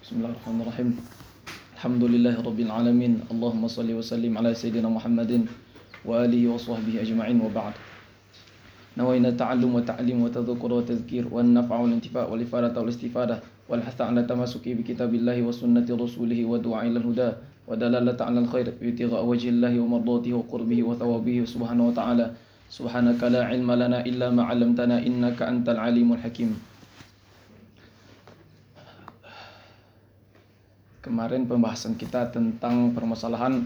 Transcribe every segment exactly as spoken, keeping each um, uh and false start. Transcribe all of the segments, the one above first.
Bismillahirrahmanirrahim. Alhamdulillahi alamin. Allahumma salli wa sallim ala sayyidina Muhammadin wa alihi wa sahbihi ajma'in wa ba'd. Nawaina ta'allum wa ta'lim wa tadhakkur wa tadhkir wa an-naf'a wal intifa' wal ifadata wal istifadah wal hatha 'ala tamassuki bi kitabillahi wa sunnati rasulih wa du'a ila al-huda wa dalalata 'ala al-khair wa ibtigha'a wajhillahi wa mardatihi wa qurbihi wa thawabihi subhanahu wa ta'ala. Subhanaka la 'ilma lana illa ma 'allamtana innaka antal 'alimul hakim. Kemarin pembahasan kita tentang permasalahan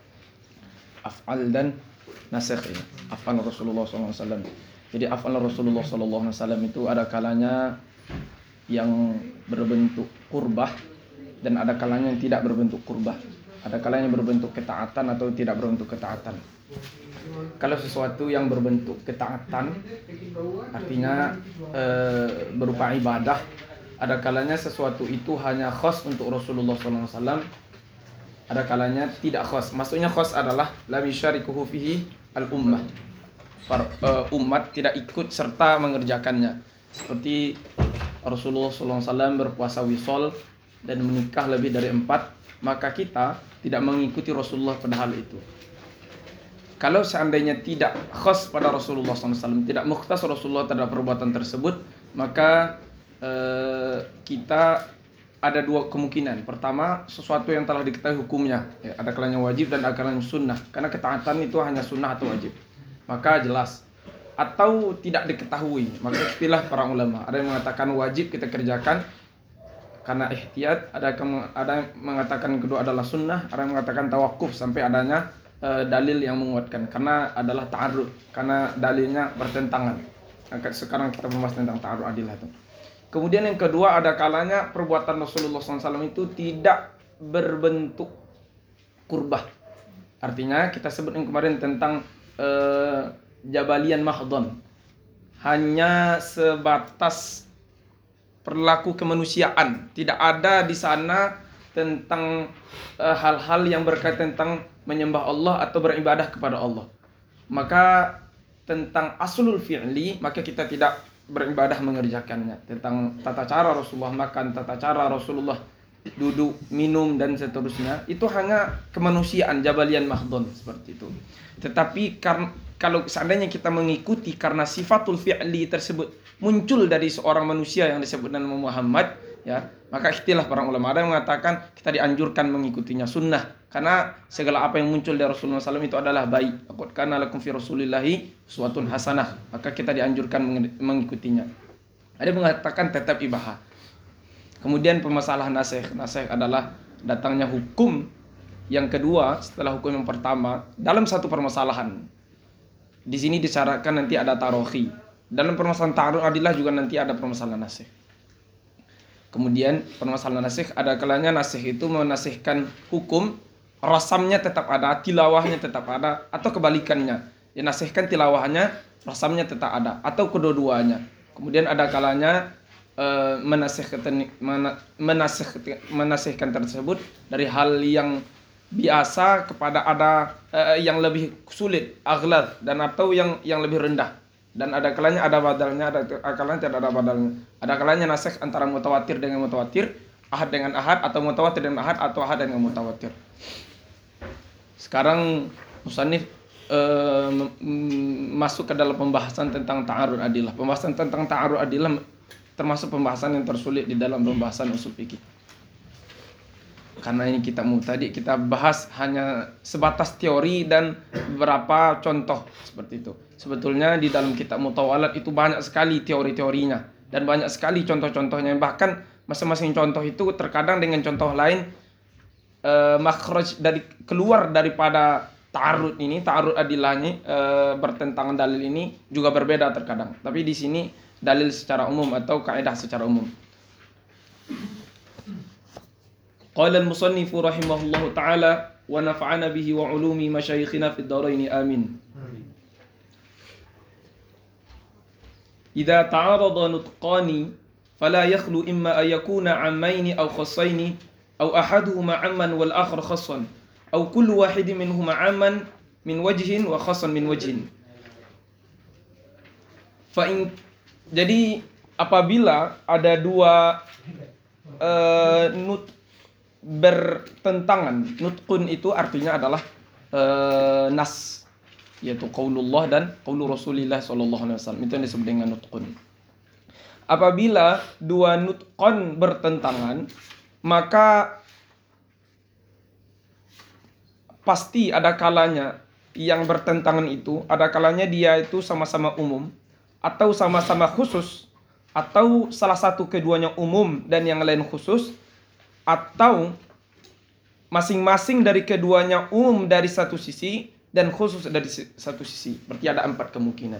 af'al dan nasikh ya. Af'al Rasulullah sallallahu alaihi wasallam. Jadi af'al Rasulullah sallallahu alaihi wasallam itu ada kalanya yang berbentuk qurbah dan ada kalanya yang tidak berbentuk qurbah. Ada kalanya berbentuk ketaatan atau tidak berbentuk ketaatan. Kalau sesuatu yang berbentuk ketaatan artinya e, berupa ibadah, ada kalanya sesuatu itu hanya khas untuk Rasulullah sallallahu alaihi wasallam. Ada kalanya tidak khas. Maksudnya khas adalah la yusyarikuhu fihi al-ummah. Uh, umat tidak ikut serta mengerjakannya. Seperti Rasulullah sallallahu alaihi wasallam berpuasa wisol dan menikah lebih dari empat, maka kita tidak mengikuti Rasulullah pada hal itu. Kalau seandainya tidak khas pada Rasulullah sallallahu alaihi wasallam, tidak mukhtas Rasulullah terhadap perbuatan tersebut, maka Uh, kita ada dua kemungkinan. Pertama, sesuatu yang telah diketahui hukumnya ya, ada kalanya wajib dan ada kalanya sunnah. Karena ketaatan itu hanya sunnah atau wajib, maka jelas. Atau tidak diketahui, maka istilah para ulama. Ada yang mengatakan wajib kita kerjakan karena ihtiyat, ada yang ada yang mengatakan kedua adalah sunnah, ada yang mengatakan tawakuf sampai adanya uh, dalil yang menguatkan. Karena adalah ta'arud, karena dalilnya bertentangan. Sekarang kita membahas tentang ta'arud adilah itu. Kemudian yang kedua, ada kalanya perbuatan Rasulullah sallallahu alaihi wasallam itu tidak berbentuk qurbah. Artinya kita sebutkan kemarin tentang uh, jabalian mahdhon. Hanya sebatas perilaku kemanusiaan. Tidak ada di sana tentang uh, hal-hal yang berkaitan tentang menyembah Allah atau beribadah kepada Allah. Maka tentang aslul fi'li, maka kita tidak beribadah mengerjakannya. Tentang tata cara Rasulullah makan, tata cara Rasulullah duduk, minum dan seterusnya, itu hanya kemanusiaan, jabalian mahdhon seperti itu. Tetapi karena, kalau seandainya kita mengikuti karena sifatul fi'li tersebut muncul dari seorang manusia yang disebut nama Muhammad ya, maka ikhtilaf para ulama. Ada yang mengatakan kita dianjurkan mengikutinya, sunnah, karena segala apa yang muncul dari Rasulullah sallallahu alaihi wasallam itu adalah baik. Laqad kana lakum fi Rasulillahi uswatun hasanah, maka kita dianjurkan mengikutinya. Ada yang mengatakan tetap ibadah. Kemudian permasalahan nasikh. Nasikh adalah datangnya hukum yang kedua setelah hukum yang pertama dalam satu permasalahan. Di sini disyaratkan nanti ada tarohi. Dalam permasalahan ta'arud adillah juga nanti ada permasalahan nasikh. Kemudian permasalahan nasikh, ada kalanya nasikh itu menasihkan hukum, rasamnya tetap ada, tilawahnya tetap ada, atau kebalikannya, dinasihkan tilawahnya, rasamnya tetap ada, atau kedua-duanya. Kemudian ada kalanya e, menasihkan, menasih, menasihkan tersebut dari hal yang biasa kepada ada e, yang lebih sulit, aghlad, dan atau yang yang lebih rendah. Dan ada kalanya ada badalnya, ada kalanya tidak ada badalnya. Ada kalanya nasikh antara mutawatir dengan mutawatir, ahad dengan ahad, atau mutawatir dengan ahad, atau ahad dengan mutawatir. Sekarang musannif uh, masuk ke dalam pembahasan tentang ta'arud adillah. Pembahasan tentang ta'arud adillah termasuk pembahasan yang tersulit di dalam pembahasan usul fikih. Karena ini kita mau tadi kita bahas hanya sebatas teori dan beberapa contoh seperti itu. Sebetulnya di dalam kitab Mutawalat itu banyak sekali teori-teorinya dan banyak sekali contoh-contohnya. Bahkan masing-masing contoh itu terkadang dengan contoh lain e, makhraj dari keluar daripada ta'arud ini, ta'arud adillahnya e, bertentangan dalil ini juga berbeda terkadang. Tapi di sini dalil secara umum atau kaidah secara umum. Qala al-musannifu rahimahullahu ta'ala wa nafa'ana bihi wa ulumi masyayikhina fid dharaini amin. Idza ta'arada nutqani fala yakhlu imma an yakuna 'ammayni aw khassaini aw ahaduhuma 'amman wal akhar khassan aw kullu wahidin minhuma 'amman min wajhin wa khassan min wajhin. Fa in, jadi apabila ada dua uh, nut bertentangan. Nutqun itu artinya adalah uh, nas, yaitu qaulullah dan qaulu Rasulillah sallallahu alaihi wasallam. Itu yang disebut dengan nutqun. Apabila dua nutqon bertentangan, maka pasti ada kalanya yang bertentangan itu, ada kalanya dia itu sama-sama umum atau sama-sama khusus, atau salah satu keduanya umum dan yang lain khusus, atau masing-masing dari keduanya umum dari satu sisi dan khusus dari satu sisi. Berarti ada empat kemungkinan.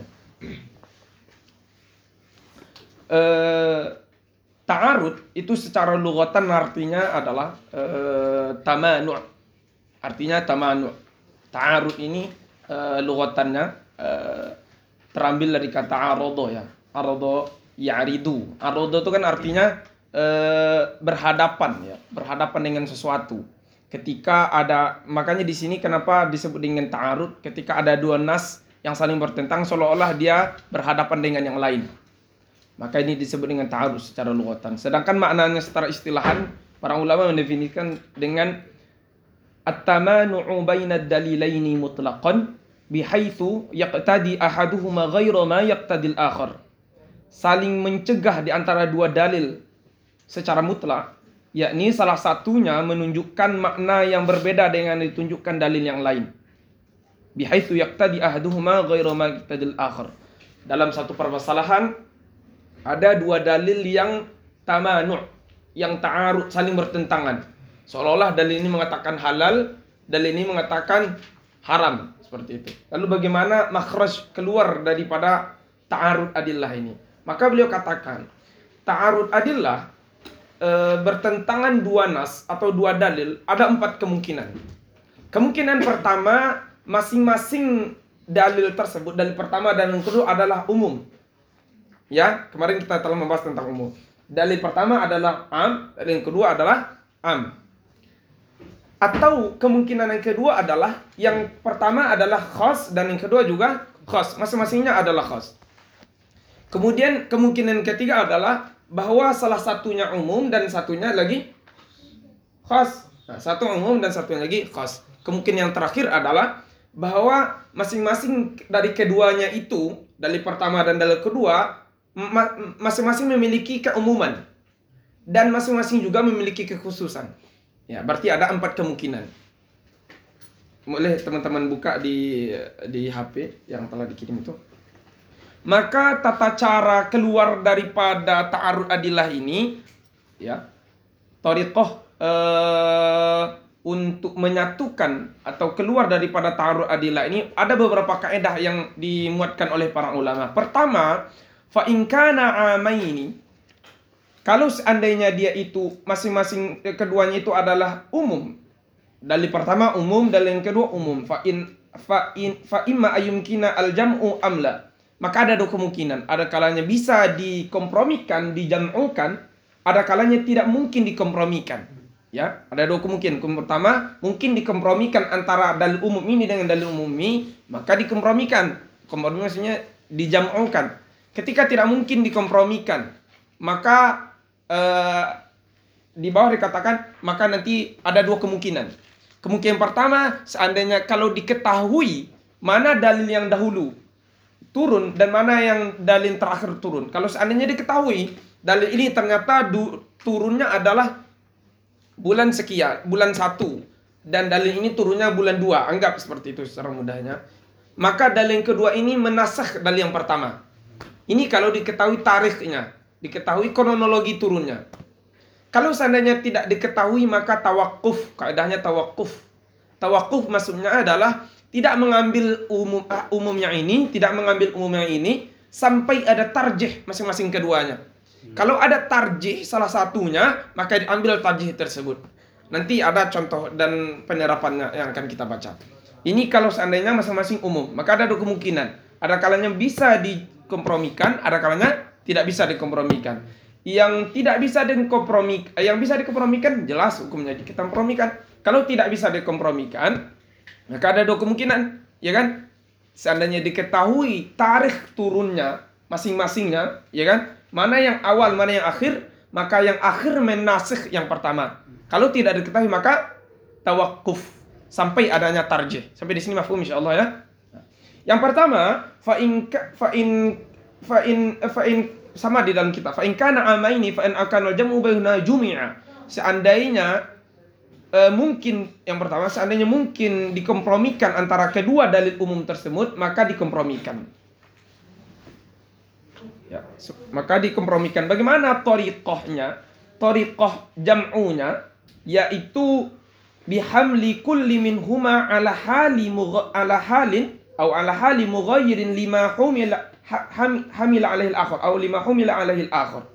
Uh, Ta'arud itu secara lughatan artinya adalah uh, tamanu'. Artinya tamanu'. Ta'arud ini uh, lughatannya uh, terambil dari kata arodo ya. Arodo ya'ridu. Arodo itu kan artinya uh, berhadapan ya, berhadapan dengan sesuatu. Ketika ada, makanya di sini kenapa disebut dengan ta'arud, ketika ada dua nas yang saling bertentang seolah-olah dia berhadapan dengan yang lain. Maka ini disebut dengan ta'arud secara lughatan. Sedangkan maknanya secara istilahan, para ulama mendefinisikan dengan at-tamanu'u bainad dalilaini mutlaqan bihaitsu yaqtadi ahaduhuma ghairu ma yaqtadil akhar. Saling mencegah di antara dua dalil secara mutlak, yakni salah satunya menunjukkan makna yang berbeda dengan ditunjukkan dalil yang lain. Bihaitsu yaqtadi ahaduhuma ghairu ma yaqtadil akhar. Dalam satu permasalahan ada dua dalil yang tamanu', yang ta'arud, saling bertentangan. Seolah-olah dalil ini mengatakan halal, dalil ini mengatakan haram, seperti itu. Lalu bagaimana makhraj keluar daripada ta'arud adillah ini? Maka beliau katakan, ta'arud adillah e, bertentangan dua nas atau dua dalil, ada empat kemungkinan. Kemungkinan pertama, masing-masing dalil tersebut, dalil pertama dan yang kedua adalah umum. Ya, kemarin kita telah membahas tentang umum. Dalil pertama adalah am, dalil yang kedua adalah am. Atau kemungkinan yang kedua adalah, yang pertama adalah khas dan yang kedua juga khas. Masing-masingnya adalah khas. Kemudian kemungkinan ketiga adalah bahwa salah satunya umum dan satunya lagi khas. Nah, satu umum dan satunya lagi khas. Kemungkinan yang terakhir adalah bahwa masing-masing dari keduanya itu, dalil pertama dan dalil kedua, masing-masing memiliki keumuman dan masing-masing juga memiliki kekhususan. Ya, berarti ada empat kemungkinan. Boleh teman-teman buka di di H P yang telah dikirim itu. Maka tata cara keluar daripada ta'arud adillah ini, ya, thariqah uh, untuk menyatukan atau keluar daripada ta'arud adillah ini, ada beberapa kaidah yang dimuatkan oleh para ulama. Pertama, fa in kana amaini, kalau seandainya dia itu masing-masing keduanya itu adalah umum. Dalil pertama umum, dalil yang kedua umum. Fa in fa in fa imma ayumkina al-jam'u amla. Maka ada dua kemungkinan. Ada kalanya bisa dikompromikan, dijam'ukan, ada kalanya tidak mungkin dikompromikan. Ya, ada dua kemungkinan. Yang pertama, mungkin dikompromikan antara dalil umum ini dengan dalil umum ini, maka dikompromikan. Kompromi maksudnya dijam'ukan. Ketika tidak mungkin dikompromikan, maka uh, di bawah dikatakan, maka nanti ada dua kemungkinan. Kemungkinan pertama, seandainya kalau diketahui mana dalil yang dahulu turun dan mana yang dalil terakhir turun. Kalau seandainya diketahui dalil ini ternyata du, turunnya adalah bulan sekian, bulan satu, dan dalil ini turunnya bulan dua, anggap seperti itu secara mudahnya. Maka dalil yang kedua ini menasakh dalil yang pertama. Ini kalau diketahui tarikhnya, diketahui kronologi turunnya. Kalau seandainya tidak diketahui, maka tawakuf, kaidahnya tawakuf. Tawakuf maksudnya adalah tidak mengambil umum uh, umum yang ini, tidak mengambil umum yang ini, sampai ada tarjih masing-masing keduanya. Hmm. Kalau ada tarjih salah satunya, maka diambil tarjih tersebut. Nanti ada contoh dan penerapannya yang akan kita baca. Ini kalau seandainya masing-masing umum, maka ada dua kemungkinan. Ada kalanya bisa dikompromikan, ada kalanya tidak bisa dikompromikan. Yang tidak bisa dikompromikan, yang bisa dikompromikan jelas hukumnya kita kompromikan. Kalau tidak bisa dikompromikan, maka ada dua kemungkinan, ya kan? Seandainya diketahui tarikh turunnya masing-masingnya, ya kan? Mana yang awal, mana yang akhir, maka yang akhir menasikh yang pertama. Kalau tidak diketahui maka tawakuf sampai adanya tarjih. Sampai di sini mafhum insyaallah ya. Yang pertama, fa in fa in fa in fa in sama di dalam kitab. Fa in kana amaini fa in akan jamu baina jumi'a. Seandainya e, mungkin yang pertama seandainya mungkin dikompromikan antara kedua dalil umum tersebut, maka dikompromikan. Ya, maka dikompromikan. Bagaimana thariqahnya? Thariqah jam'unya yaitu bihamli kulli minhuma ala hali mugh- ala halin atau ala hali mughayyirin lima humila ham, hamila alaihi al-akhar atau lima humila alaihi al-akhar.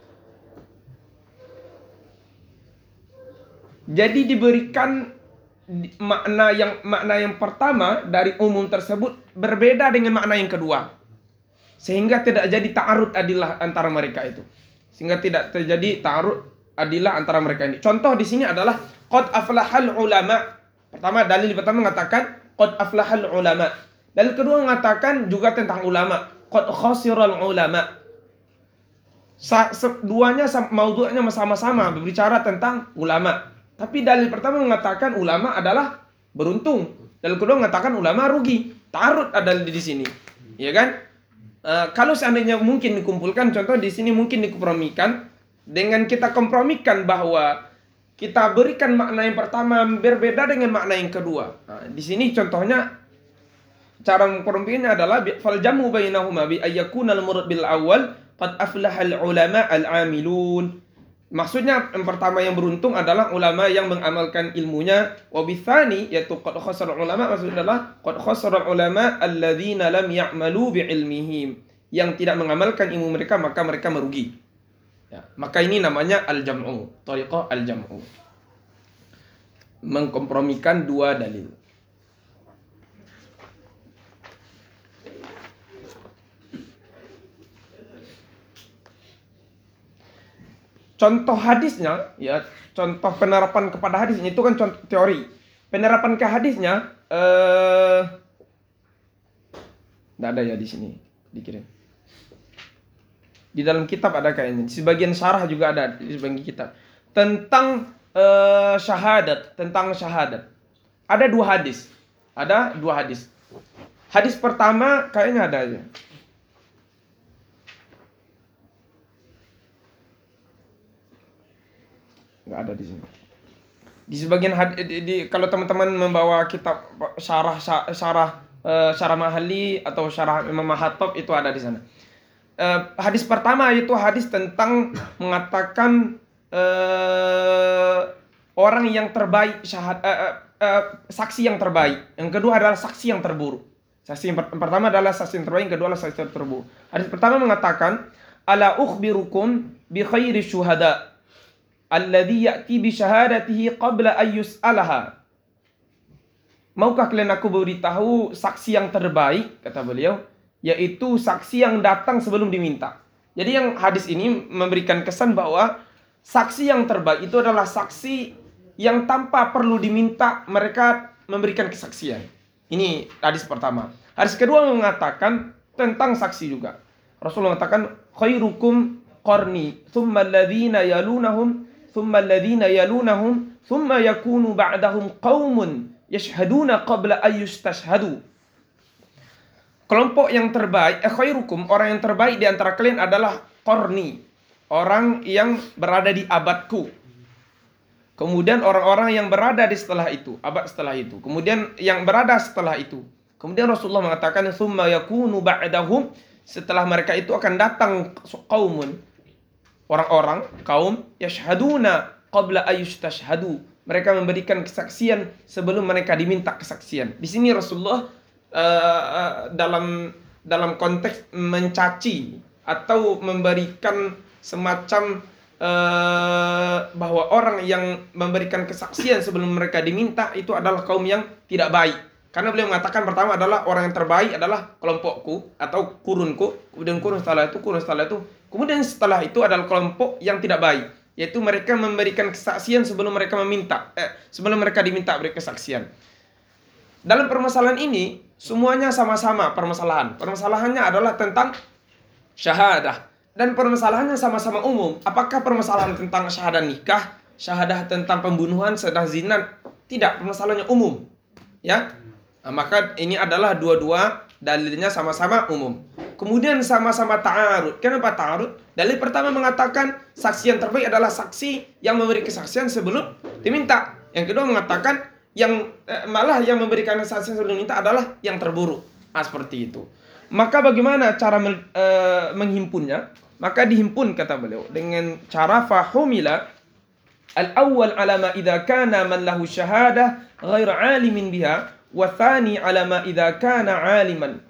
Jadi diberikan makna yang makna yang pertama dari umum tersebut berbeda dengan makna yang kedua. Sehingga tidak jadi ta'arud adilah antara mereka itu. Sehingga tidak terjadi ta'arud adilah antara mereka ini. Contoh di sini adalah qad aflahal ulama. Pertama, dalil pertama mengatakan qad aflahal ulama. Dalil kedua mengatakan juga tentang ulama. Qad khasiral ulama. Sa- duanya maudhu'nya sama-sama berbicara tentang ulama. Tapi dalil pertama mengatakan ulama adalah beruntung. Dalil kedua mengatakan ulama rugi. Ta'arud ada di sini. Ya kan? Uh, kalau seandainya mungkin dikumpulkan, contoh di sini mungkin dikompromikan dengan kita kompromikan bahwa kita berikan makna yang pertama berbeda dengan makna yang kedua. Nah, di sini contohnya cara mengkompromikannya adalah fal jamu bainahuma bi ayyakuna al-murad bil awal qad aflaha al-ulama al-amilun. Maksudnya yang pertama yang beruntung adalah ulama yang mengamalkan ilmunya, wa bitsani yaitu qad khasara ulama, maksudnya adalah qad khasara ulama alladzina lam ya'malu bi ilmihim, yang tidak mengamalkan ilmu mereka maka mereka merugi. Ya, maka ini namanya al-jam'u, thariqah al-jam'u. Mengkompromikan dua dalil. Contoh hadisnya, ya, contoh penerapan kepada hadisnya itu kan contoh teori. Penerapan ke hadisnya, eh, tidak ada ya di sini, dikirim. Di dalam kitab ada kayaknya. Di sebagian syarah juga ada di sebagian kitab tentang eh, syahadat, tentang syahadat. Ada dua hadis, ada dua hadis. Hadis pertama kayaknya ada aja. Nggak ada di sini. Di sebagian hadis, di, di, kalau teman-teman membawa kitab syarah syarah uh, syarah Mahali atau syarah Imam Mahattab itu ada di sana. Uh, hadis pertama itu hadis tentang mengatakan uh, orang yang terbaik syahad, uh, uh, uh, saksi yang terbaik. Yang kedua adalah saksi yang terburuk. Saksi yang, per- yang pertama adalah saksi yang terbaik, yang kedua adalah saksi yang terburuk. Hadis pertama mengatakan ala ukhbirukum bi khairi syuhada alladhi ya'ti bi syahadatihi qabla an yus'alaha. Maukah kalian aku beritahu saksi yang terbaik, kata beliau, yaitu saksi yang datang sebelum diminta. Jadi yang hadis ini memberikan kesan bahwa saksi yang terbaik itu adalah saksi yang tanpa perlu diminta mereka memberikan kesaksian. Ini hadis pertama. Hadis kedua mengatakan tentang saksi juga. Rasulullah mengatakan khairukum qarni thumma alladhina yalunahum thumma alladhina yalunahum thumma yakunu ba'dahum qaumun yashhaduna qabla an yustashhadu. Kelompok yang terbaik, eh, khairukum, orang yang terbaik di antara kalian adalah qarni, orang yang berada di abadku. Kemudian orang-orang yang berada di setelah itu, abad setelah itu. Kemudian yang berada setelah itu. Kemudian Rasulullah mengatakan thumma yakunu ba'dahum, setelah mereka itu akan datang qaumun, orang-orang, kaum, yashhaduna qabla ayyustashhadu. Mereka memberikan kesaksian sebelum mereka diminta kesaksian. Di sini Rasulullah uh, uh, dalam dalam konteks mencaci atau memberikan semacam uh, bahwa orang yang memberikan kesaksian sebelum mereka diminta itu adalah kaum yang tidak baik. Karena beliau mengatakan pertama adalah orang yang terbaik adalah kelompokku atau kurunku, kemudian kurun setelah itu, kurun setelah itu, kemudian setelah itu adalah kelompok yang tidak baik, yaitu mereka memberikan kesaksian sebelum mereka meminta, eh, sebelum mereka diminta beri kesaksian. Dalam permasalahan ini semuanya sama-sama permasalahan. Permasalahannya adalah tentang syahadah. dan permasalahannya sama-sama umum. Apakah permasalahan tentang syahadah nikah, syahadah tentang pembunuhan, syahadah zina? Tidak, permasalahannya umum. Ya. Nah, maka ini adalah dua-dua dalilnya sama-sama umum. Kemudian sama-sama ta'arud. Kenapa ta'arud? Dalil pertama mengatakan saksi yang terbaik adalah saksi yang memberi kesaksian sebelum diminta. Yang kedua mengatakan yang eh, malah yang memberikan kesaksian sebelum diminta adalah yang terburuk. Nah, seperti itu. Maka bagaimana cara me, eh, menghimpunnya? Maka dihimpun kata beliau dengan cara fahumila al-awwal ala ma idza kana man lahu syahadah ghair alimin biha wa thani ala ma idza kana aliman.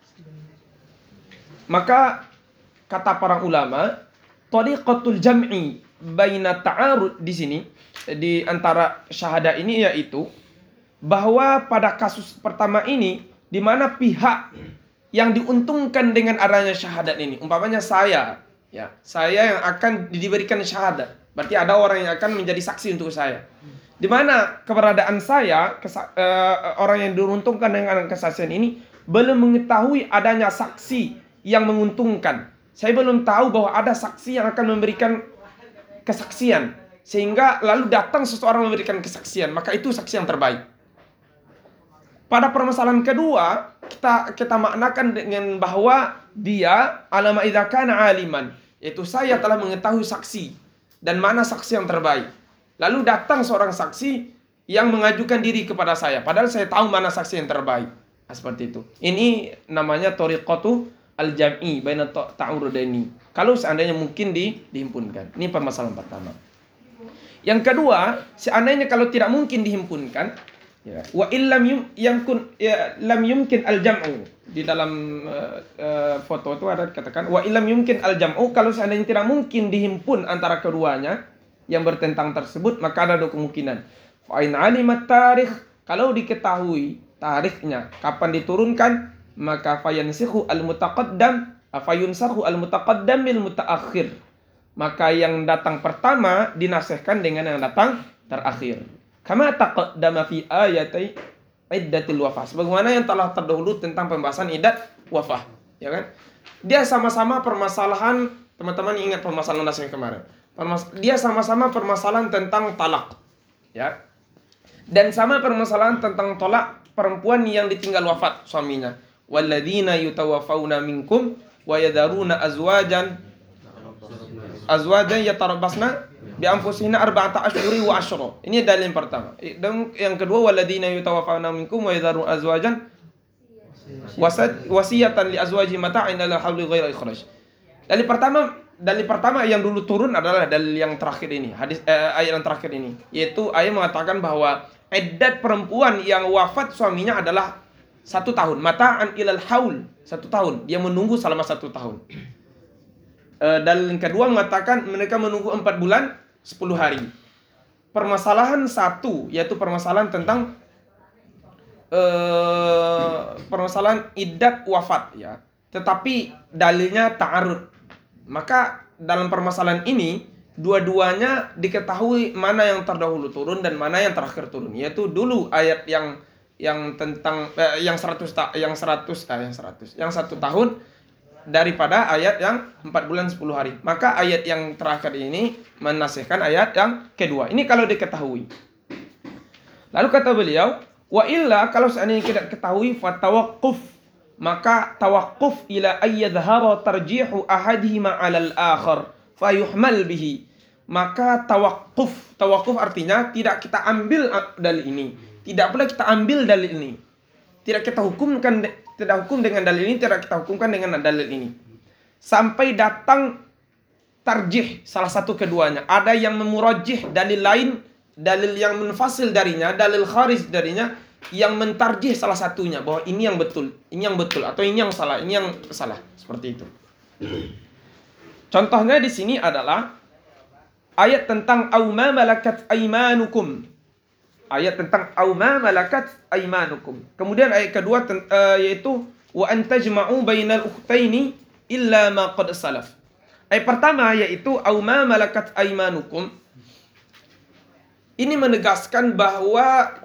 Maka kata para ulama, tariqatul jam'i baina ta'arud di sini di antara syahadah ini yaitu bahwa pada kasus pertama ini di mana pihak yang diuntungkan dengan adanya syahadat ini, umpamanya saya, ya, saya yang akan diberikan syahadat, berarti ada orang yang akan menjadi saksi untuk saya. Di mana keberadaan saya, kesa- uh, orang yang diuntungkan dengan kesaksian ini, belum mengetahui adanya saksi yang menguntungkan. Saya belum tahu bahwa ada saksi yang akan memberikan kesaksian, sehingga lalu datang seseorang memberikan kesaksian, maka itu saksi yang terbaik. Pada permasalahan kedua, kita kita maknakan dengan bahwa dia alama idza kana aliman, yaitu saya telah mengetahui saksi dan mana saksi yang terbaik. Lalu datang seorang saksi yang mengajukan diri kepada saya, padahal saya tahu mana saksi yang terbaik. Nah, seperti itu. Ini namanya tariqatu al-jam'i baina ta'arudaini. Kalau seandainya mungkin di, dihimpunkan. Ini permasalahan pertama. Yang kedua, seandainya kalau tidak mungkin dihimpunkan, ya, wa illam yum, yamkun ya, lam yumkin al-jam'u. Di dalam uh, uh, foto itu ada katakan wa illam yumkin al-jam'u, kalau seandainya tidak mungkin dihimpun antara keduanya yang bertentang tersebut, maka ada dua kemungkinan. Fa in alimat tarikh, kalau diketahui tarikhnya kapan diturunkan, maka fayansikhu al-mutaqaddam afayunsakhu al-mutaqaddam bil mutaakhir, maka yang datang pertama dinasihkan dengan yang datang terakhir. Kama taqaddama fi ayati iddatil wafah, sebagaimana yang telah terdahulu tentang pembahasan iddat wafah, ya kan? Dia sama-sama permasalahan, teman-teman ingat permasalahan dasar yang kemarin. Permas- dia sama-sama permasalahan tentang talak, ya. Dan sama permasalahan tentang tolak perempuan yang ditinggal wafat suaminya. Walladzina yutawaffawna minkum wa yadharuna azwajan azwajan yatarabbasna bi anfusihinna arba'ata ashhuri wa ashra. Ini dalil yang pertama. Dan yang kedua, walladzina yutawaffawna minkum wa yadharuna azwajan wasat wasiyatan li azwaji mata'in ila hauli ghairi ikhraj. Dalil pertama, dalil pertama yang dulu turun adalah dalil yang terakhir ini, hadis eh, ayat yang terakhir ini, yaitu ayat mengatakan bahwa iddat perempuan yang wafat suaminya adalah satu tahun, mata'an ilal haul, satu tahun, dia menunggu selama satu tahun. E, dalil yang kedua mengatakan mereka menunggu empat bulan sepuluh hari. Permasalahan satu, yaitu permasalahan tentang e, permasalahan iddat wafat, ya. Tetapi dalilnya ta'arud. Maka dalam permasalahan ini dua-duanya diketahui mana yang terdahulu turun dan mana yang terakhir turun, yaitu dulu ayat yang yang tentang eh, yang seratus yang seratus eh, yang seratus yang satu tahun daripada ayat yang empat bulan sepuluh hari. Maka ayat yang terakhir ini menasihkan ayat yang kedua. Ini kalau diketahui. Lalu kata beliau, wa illa, kalau seandainya tidak ketahui, fatawaqquf, maka tawaqquf ila ayyadhhara tarjihu ahadihima 'alal akhar fayuhmal bihi. Maka tawaqquf, tawaqquf artinya tidak kita ambil dalil ini, tidak pula kita ambil dalil ini, tidak kita hukumkan, tidak hukum dengan dalil ini, tidak kita hukumkan dengan dalil ini, sampai datang tarjih salah satu keduanya. Ada yang memurajih dalil lain, dalil yang menfasil darinya, dalil kharij darinya, yang mentarjih salah satunya bahwa ini yang betul, ini yang betul, atau ini yang salah, ini yang salah, seperti itu. Contohnya di sini adalah ayat tentang au ma malakat aymanukum. Ayat tentang au ma malakat aymanukum. Kemudian ayat kedua uh, yaitu wa antajma'u bainal ukhtaini illa ma qad salaf. Ayat pertama yaitu au ma malakat aymanukum. Ini menegaskan bahwa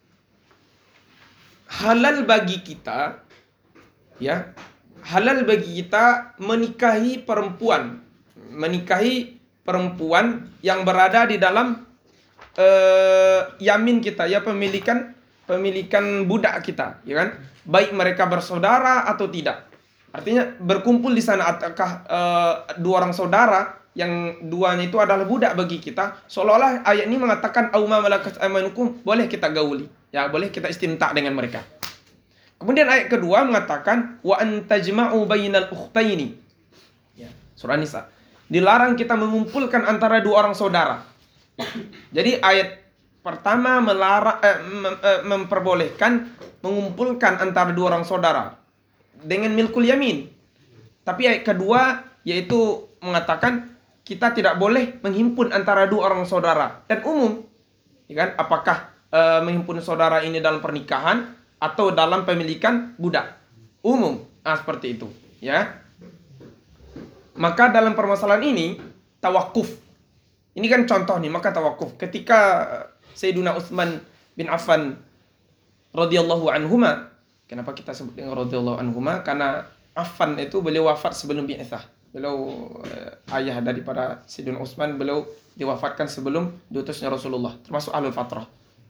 halal bagi kita, ya, halal bagi kita menikahi perempuan menikahi perempuan yang berada di dalam uh, yamin kita, ya pemilikan pemilikan budak kita, ya kan? Baik mereka bersaudara atau tidak. Artinya berkumpul di sana ataukah uh, dua orang saudara yang duanya itu adalah budak bagi kita, seolah-olah ayat ini mengatakan au ma malakat aymanukum, boleh kita gauli, ya boleh kita istimta dengan mereka. Kemudian ayat kedua mengatakan wa antajma'u bainal ukhtaini. Ya, surah Nisa. Dilarang kita mengumpulkan antara dua orang saudara. Jadi ayat pertama melarang eh, mem, eh, memperbolehkan mengumpulkan antara dua orang saudara dengan milkul yamin. Tapi ayat kedua yaitu mengatakan kita tidak boleh menghimpun antara dua orang saudara dan umum. Ya kan? Apakah eh, menghimpun saudara ini dalam pernikahan atau dalam pemilikan budak? Umum. Ah, seperti itu, ya. Maka dalam permasalahan ini tawakuf. Ini kan contoh nih, maka tawakuf. Ketika Sayyiduna Utsman bin Affan radhiyallahu anhuma, kenapa kita sebut dengan radhiyallahu anhuma? Karena Affan itu beliau wafat sebelum bi'tsah. Beliau eh, ayah daripada Sayyiduna Utsman, beliau diwafatkan sebelum diutusnya Rasulullah, termasuk ahlul fatrah.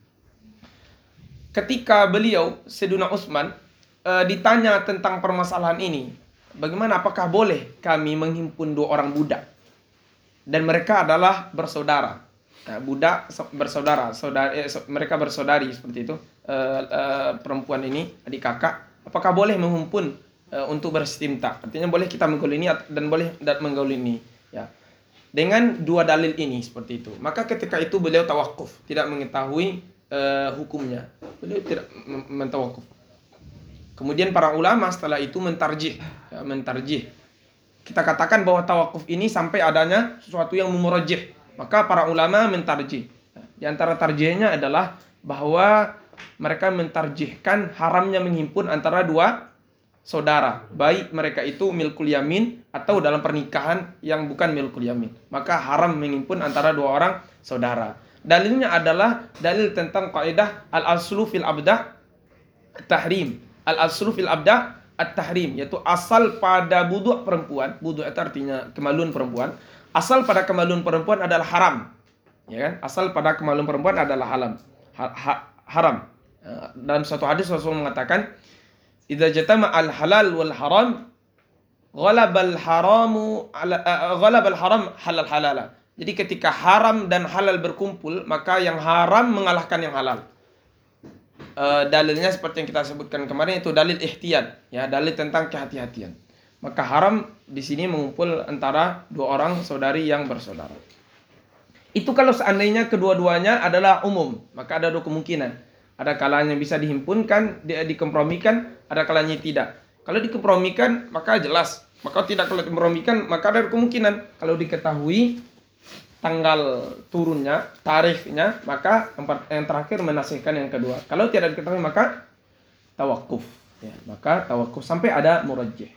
Ketika beliau Sayyiduna Utsman eh, ditanya tentang permasalahan ini, bagaimana, apakah boleh kami menghimpun dua orang budak dan mereka adalah bersaudara? Nah, budak bersaudara, saudara, eh, mereka bersaudari seperti itu. Uh, uh, perempuan ini adik kakak, apakah boleh menghimpun uh, untuk beristimta? Artinya boleh kita menggauli ini dan boleh menggauli ini, ya. Dengan dua dalil ini seperti itu. Maka ketika itu beliau tawakuf, tidak mengetahui uh, hukumnya. Beliau tidak mentawakuf. Kemudian para ulama setelah itu mentarjih, ya, mentarjih. Kita katakan bahwa tawakuf ini sampai adanya sesuatu yang mumurajjih. Maka para ulama mentarjih. Di antara tarjihnya adalah bahwa mereka mentarjihkan haramnya menghimpun antara dua saudara, baik mereka itu milkul yamin atau dalam pernikahan yang bukan milkul yamin. Maka haram menghimpun antara dua orang saudara. Dalilnya adalah dalil tentang kaidah al-aslu fil abda at-tahrim. Al-aslu fil abda at-tahrim, yaitu asal pada budak perempuan, budak itu artinya kemaluan perempuan. Asal pada kemaluan perempuan adalah haram. Ya kan? Asal pada kemaluan perempuan adalah haram. Ha, ha, haram. Dalam satu hadis Rasul mengatakan, "Idza jatama al-halal wal haram, ghalabal haramu ala uh, ghalabal haram halal halala." Jadi ketika haram dan halal berkumpul, maka yang haram mengalahkan yang halal. Uh, dalilnya seperti yang kita sebutkan kemarin itu dalil ihtiyat, ya, dalil tentang kehati-hatian. Maka haram di sini mengumpul antara dua orang saudari yang bersaudara. Itu kalau seandainya kedua-duanya adalah umum, maka ada dua kemungkinan. Ada kalanya bisa dihimpunkan, di, dikompromikan, ada kalanya tidak. Kalau dikompromikan, maka jelas. Maka tidak, kalau dikompromikan, maka ada kemungkinan. Kalau diketahui tanggal turunnya, tarikhnya, maka yang terakhir menasihkan yang kedua. Kalau tidak diketahui, maka tawakuf. Ya, maka tawakuf sampai ada murajjih.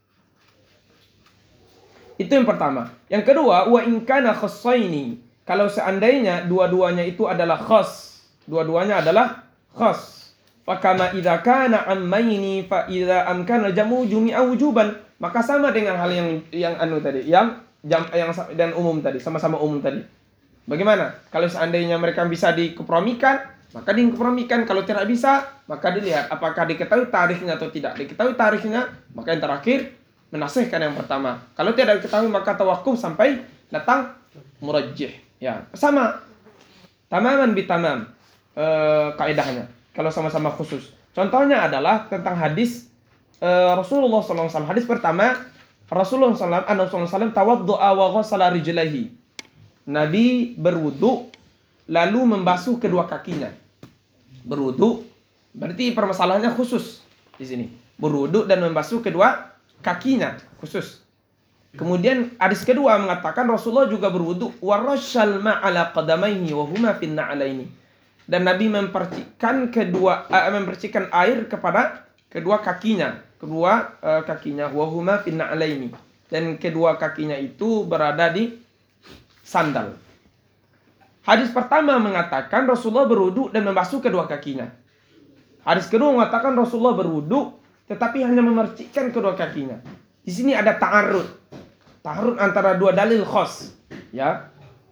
Itu yang pertama. Yang kedua, wa in kana khassaini. Kalau seandainya dua-duanya itu adalah khas, dua-duanya adalah khas. Fa kama idza kana ammaini fa idza amkana jamu jumi'a wujuban. Maka sama dengan hal yang yang anu tadi, yang jam yang dan umum tadi, sama-sama umum tadi. Bagaimana? Kalau seandainya mereka bisa dikompromikan, maka dikompromikan. Kalau tidak bisa, maka dilihat apakah diketahui tarikhnya atau tidak. Diketahui tarikhnya, maka yang terakhir menasihkan yang pertama. Kalau tidak diketahui, maka tawakuf sampai datang murajjih. Ya, sama. Tamaman bitamam e, kaidahnya. Kalau sama-sama khusus. Contohnya adalah tentang hadis e, Rasulullah shallallahu alaihi wasallam. Hadis pertama, Rasulullah shallallahu alaihi wasallam tawaddu'a wa ghassala rijlaihi. Nabi berwudu lalu membasuh kedua kakinya. Berwudu berarti permasalahannya khusus di sini. Berwudu dan membasuh kedua kakinya khusus. Kemudian hadis kedua mengatakan Rasulullah juga berwudu warasyal ma'ala qadamaihi wa huma fin na'alaini. Dan Nabi mempercikan kedua uh, mempercikan air kepada kedua kakinya, kedua uh, kakinya wa huma fin na'alaini. Dan kedua kakinya itu berada di sandal. Hadis pertama mengatakan Rasulullah berwudu dan membasuh kedua kakinya. Hadis kedua mengatakan Rasulullah berwudu tetapi hanya memercikkan kedua kakinya. Di sini ada ta'arud. Ta'arud antara dua dalil khas, ya.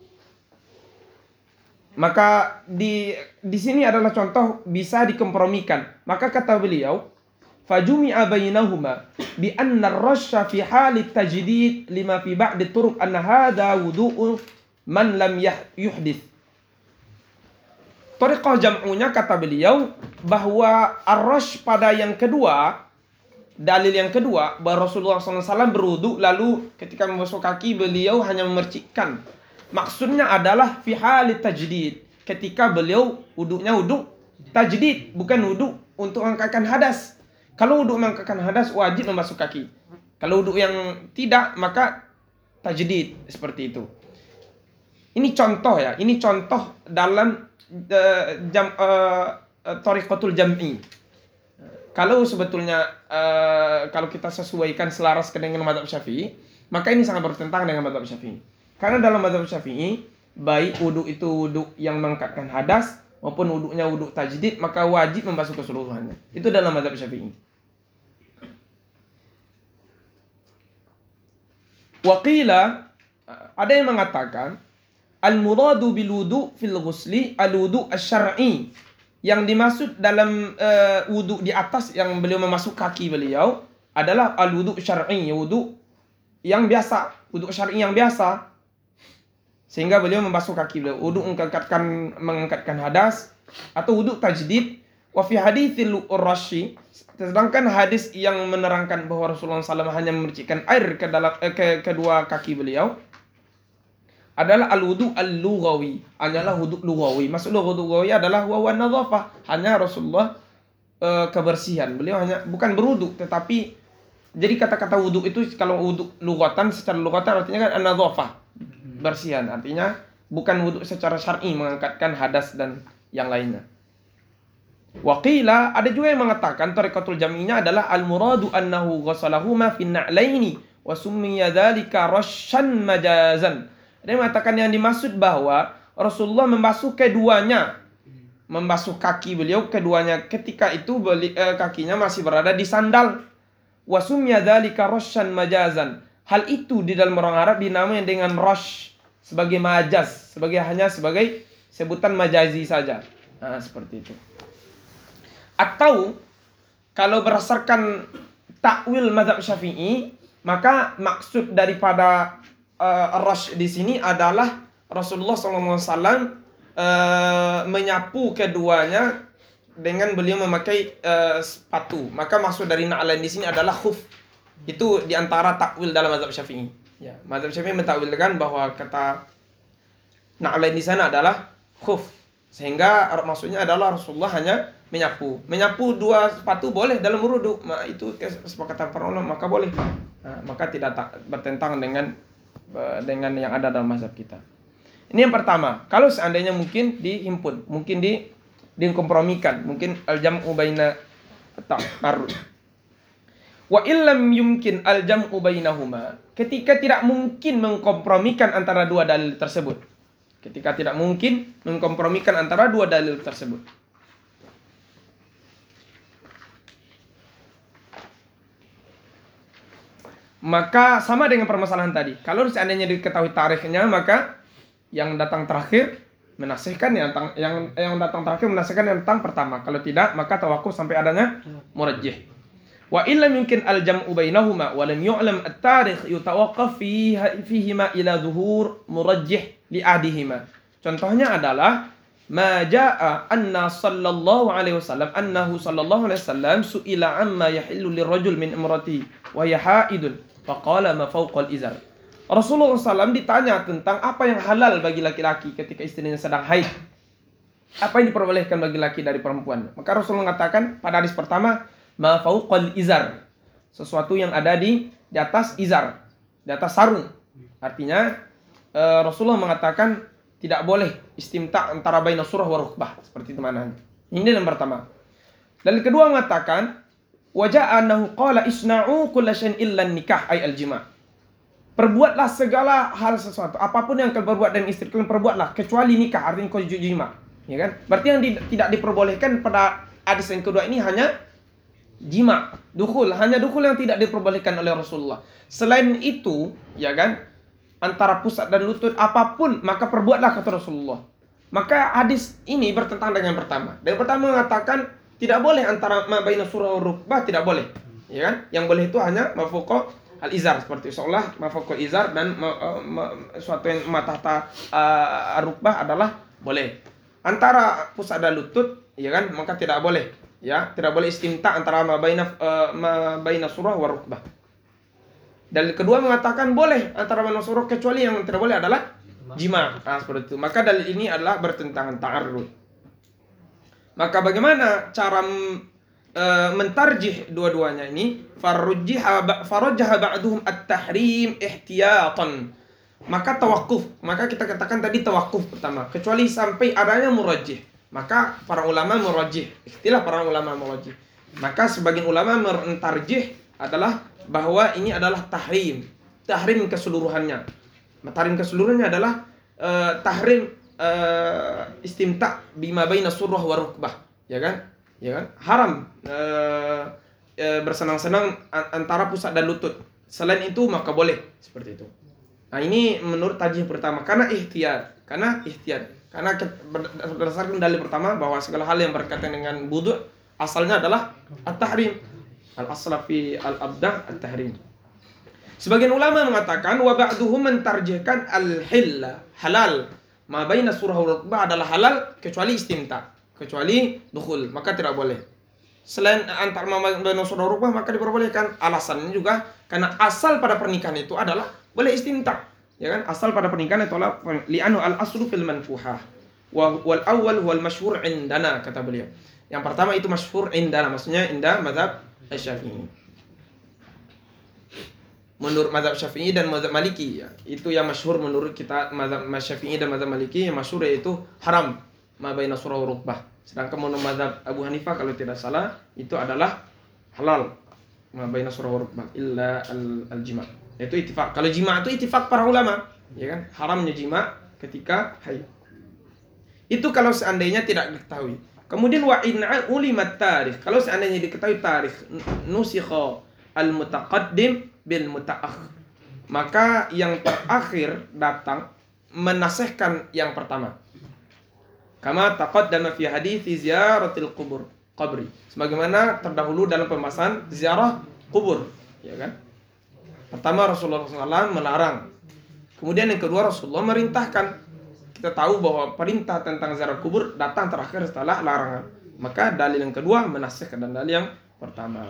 Maka di di sini adalah contoh bisa dikompromikan. Maka kata beliau, fajumi'a bainahuma bi anna ar-rasha fi halit tajdid lima fi ba'd turuq anna hadha wudu'u man lam yuhdits. Thariqah jam'unya kata beliau bahwa ar-rash pada yang kedua, dalil yang kedua, bahwa Rasulullah shallallahu alaihi wasallam berwudu lalu ketika membasuh kaki beliau hanya memercikkan. Maksudnya adalah fi halit tajdid, ketika beliau wudunya wudu tajdid, bukan wudu untuk mengangkatkan hadas. Kalau wudu mengangkatkan hadas wajib membasuh kaki. Kalau wudu yang tidak maka tajdid, seperti itu. Ini contoh ya, ini contoh dalam uh, jam uh, thariqatul jam'i. Kalau sebetulnya uh, kalau kita sesuaikan selaras dengan mazhab Syafi'i, maka ini sangat bertentangan dengan mazhab Syafi'i. Karena dalam mazhab Syafi'i, baik wudu itu wudu yang mengangkatkan hadas maupun wudunya wudu tajdid, maka wajib membasuh keseluruhannya. Itu dalam mazhab Syafi'i. Waqila, ada yang mengatakan al-muradu bil wudu fil ghusli al-wudu asy-syar'i. Yang dimaksud dalam uh, wudu di atas yang beliau memasuk kaki beliau adalah al-wudu syar'i, wudu yang biasa, wudu syar'i yang biasa. Sehingga beliau membasuh kaki beliau, wudu mengangkatkan mengangkatkan hadas atau wudu tajdid. Wa fi haditsil ar-rashi, sedangkan hadis yang menerangkan bahwa Rasulullah shallallahu alaihi wasallam hanya memercikkan air ke dalam eh, ke kedua kaki beliau adalah al-wudu al-lughawi, hanyalah wudu lughawi. Maksud wudu lughawi adalah wa an-nadhafah, hanya Rasulullah eh, kebersihan. Beliau hanya bukan berwudu, tetapi jadi kata-kata wudu itu kalau wudu lughatan, secara lughatan artinya kan an-nadhafah, bersihan. Artinya bukan wudu secara syar'i mengangkatkan hadas dan yang lainnya. Waqila, ada juga yang mengatakan thariqatul jam'inya adalah al-muradu annahu ghasalahuma fi an-na'laini wa summiya dzalika rasyan majazan. Ada yang mengatakan yang dimaksud bahwa Rasulullah membasuh keduanya, membasuh kaki beliau keduanya ketika itu beli, eh, kakinya masih berada di sandal. Wa summiya dzalika rasyan majazan. Hal itu di dalam orang Arab dinamai dengan rash, sebagai majaz, sebagai hanya sebagai sebutan majazi saja. Nah, seperti itu. Atau kalau berdasarkan takwil mazhab Syafi'i, maka maksud daripada uh, rash di sini adalah Rasulullah shallallahu alaihi wasallam uh, menyapu keduanya dengan beliau memakai uh, sepatu. Maka maksud dari na'lain di sini adalah khuf. Itu diantara takwil dalam mazhab Syafi'i. Ya, mazhab Syafi'i mentakwilkan bahwa kata na'lain di sana adalah khuf. Sehingga maksudnya adalah Rasulullah hanya menyapu. Menyapu dua sepatu boleh dalam wudu. Nah, itu kesepakatan para ulama, maka boleh. Nah, maka tidak tak, bertentangan dengan dengan yang ada dalam mazhab kita. Ini yang pertama. Kalau seandainya mungkin dihimpun, mungkin di dikompromikan, mungkin al-jam'u baina ta'arud. Wa illam yumkin al-jam'u bainahuma, ketika tidak mungkin mengkompromikan antara dua dalil tersebut. Ketika tidak mungkin mengkompromikan antara dua dalil tersebut. Maka sama dengan permasalahan tadi. Kalau seandainya diketahui tarikhnya, maka yang datang terakhir menasihkan yang datang, yang yang datang terakhir menasihkan yang datang pertama. Kalau tidak, maka tawakuf sampai adanya murajjih. Wa illa mungkin al-jam'u bainahuma wa lam yu'lam at-tarikh yutawaqqaf fihi fihima ila zuhur murajjih li ahdihima. Contohnya adalah ma jaa anna sallallahu alaihi wasallam annahu sallallahu alaihi wasallam su'ila amma yahillu lirrajul min imrati wa hiya haidun faqala ma fawqa al-izar. Rasulullah shallallahu alaihi wasallam ditanya tentang apa yang halal bagi laki-laki ketika istrinya sedang haid. Apa yang diperbolehkan bagi laki dari perempuan? Maka Rasulullah mengatakan pada hadis pertama, ma fawqal izar, sesuatu yang ada di di atas izar, di atas sarung. Artinya uh, Rasulullah mengatakan tidak boleh istimta antara baina surah wa rukbah, seperti itu maknanya. Ini yang pertama. Dan yang kedua mengatakan waja'a annahu qala isna'u kulla syai'in illa nikah ay al-jima'. Perbuatlah segala hal sesuatu, apapun yang kalian perbuat dengan istri kalian perbuatlah kecuali nikah, artinya kau jima, ya kan? Berarti yang di, tidak diperbolehkan pada hadis yang kedua ini hanya jima, dukhul, hanya dukhul yang tidak diperbolehkan oleh Rasulullah. Selain itu, ya kan, antara pusat dan lutut apapun, maka perbuatlah kata Rasulullah. Maka hadis ini bertentangan dengan yang pertama. Dan yang pertama mengatakan tidak boleh antara ma baina surah rukbah, tidak boleh. Ya kan? Yang boleh itu hanya mafuqa al-izar, seperti seolah mafuqa izar dan ma, ma, suatu yang matahta uh, rukbah adalah boleh. Antara pusat dan lutut, ya kan, maka tidak boleh. Ya, tidak boleh istimta antara ma baina uh, ma baina surah wa rukbah. Dan kedua mengatakan boleh antara baina surah, kecuali yang tidak boleh adalah jima. Nah, seperti itu. Maka dalil ini adalah bertentangan ta'arrud. Maka bagaimana cara Uh, mentarjih dua-duanya ini? Farujjiha farajjaha ba'duhum at-tahrim ihtiyatan. Maka tawakuf, maka kita katakan tadi tawakuf pertama, kecuali sampai adanya murajjih. Maka para ulama murajjih, istilah para ulama murajjih. Maka sebagian ulama mentarjih adalah bahwa ini adalah tahrim, tahrim keseluruhannya. Tahrim keseluruhannya adalah uh, tahrim uh, istimta bima baina surah wa rukbah, ya kan? Ya kan? Haram e, e, bersenang-senang antara pusat dan lutut. Selain itu maka boleh seperti itu. Nah, ini menurut tajih pertama karena ihtiyat, karena ihtiyat. Karena berdasarkan dalil pertama bahwa segala hal yang berkaitan dengan wudu asalnya adalah at-tahrim. Al-asla fi al-abdah at-tahrim. Sebagian ulama mengatakan wa ba'duhum mentarjihkan al-hilla, halal. Ma baina surah wa rukbah adalah halal kecuali istimta. Kecuali dukhul, maka tidak boleh. Selain antar baina surah rukbah maka diperbolehkan. Alasannya juga karena asal pada pernikahan itu adalah boleh istimta, ya kan? Asal pada pernikahan itu adalah li'anu al-aslu fil manfuhah wal awwal wal masyhur indana, kata beliau. Yang pertama itu masyhur indana, maksudnya indah mazhab Syafi'i. Menurut mazhab Syafi'i dan mazhab Maliki, ya, itu yang masyhur menurut kita mazhab Syafi'i dan mazhab Maliki, yang masyhur yaitu haram ma baina surah rukbah. Sedangkan menurut mazhab Abu Hanifah kalau tidak salah itu adalah halal ma baina surah rukbah illa al-jima'. Itu ittifaq. Kalau jima' itu ittifaq para ulama, ya kan? Haramnya jima' ketika haid. Itu kalau seandainya tidak diketahui. Kemudian wa in ulimat tarikh. Kalau seandainya diketahui tarikh, nusikha al-mutaqaddim bil mutaakhir. Maka yang terakhir datang menasihkan yang pertama. Kama taqaddama fi hadithi ziyaratil qubur qabri. Sebagaimana terdahulu dalam pembahasan ziarah kubur, ya kan? Pertama Rasulullah shallallahu alaihi wasallam melarang. Kemudian yang kedua Rasulullah merintahkan. Kita tahu bahwa perintah tentang ziarah kubur datang terakhir setelah larangan. Maka dalil yang kedua menasihkan dan dalil yang pertama.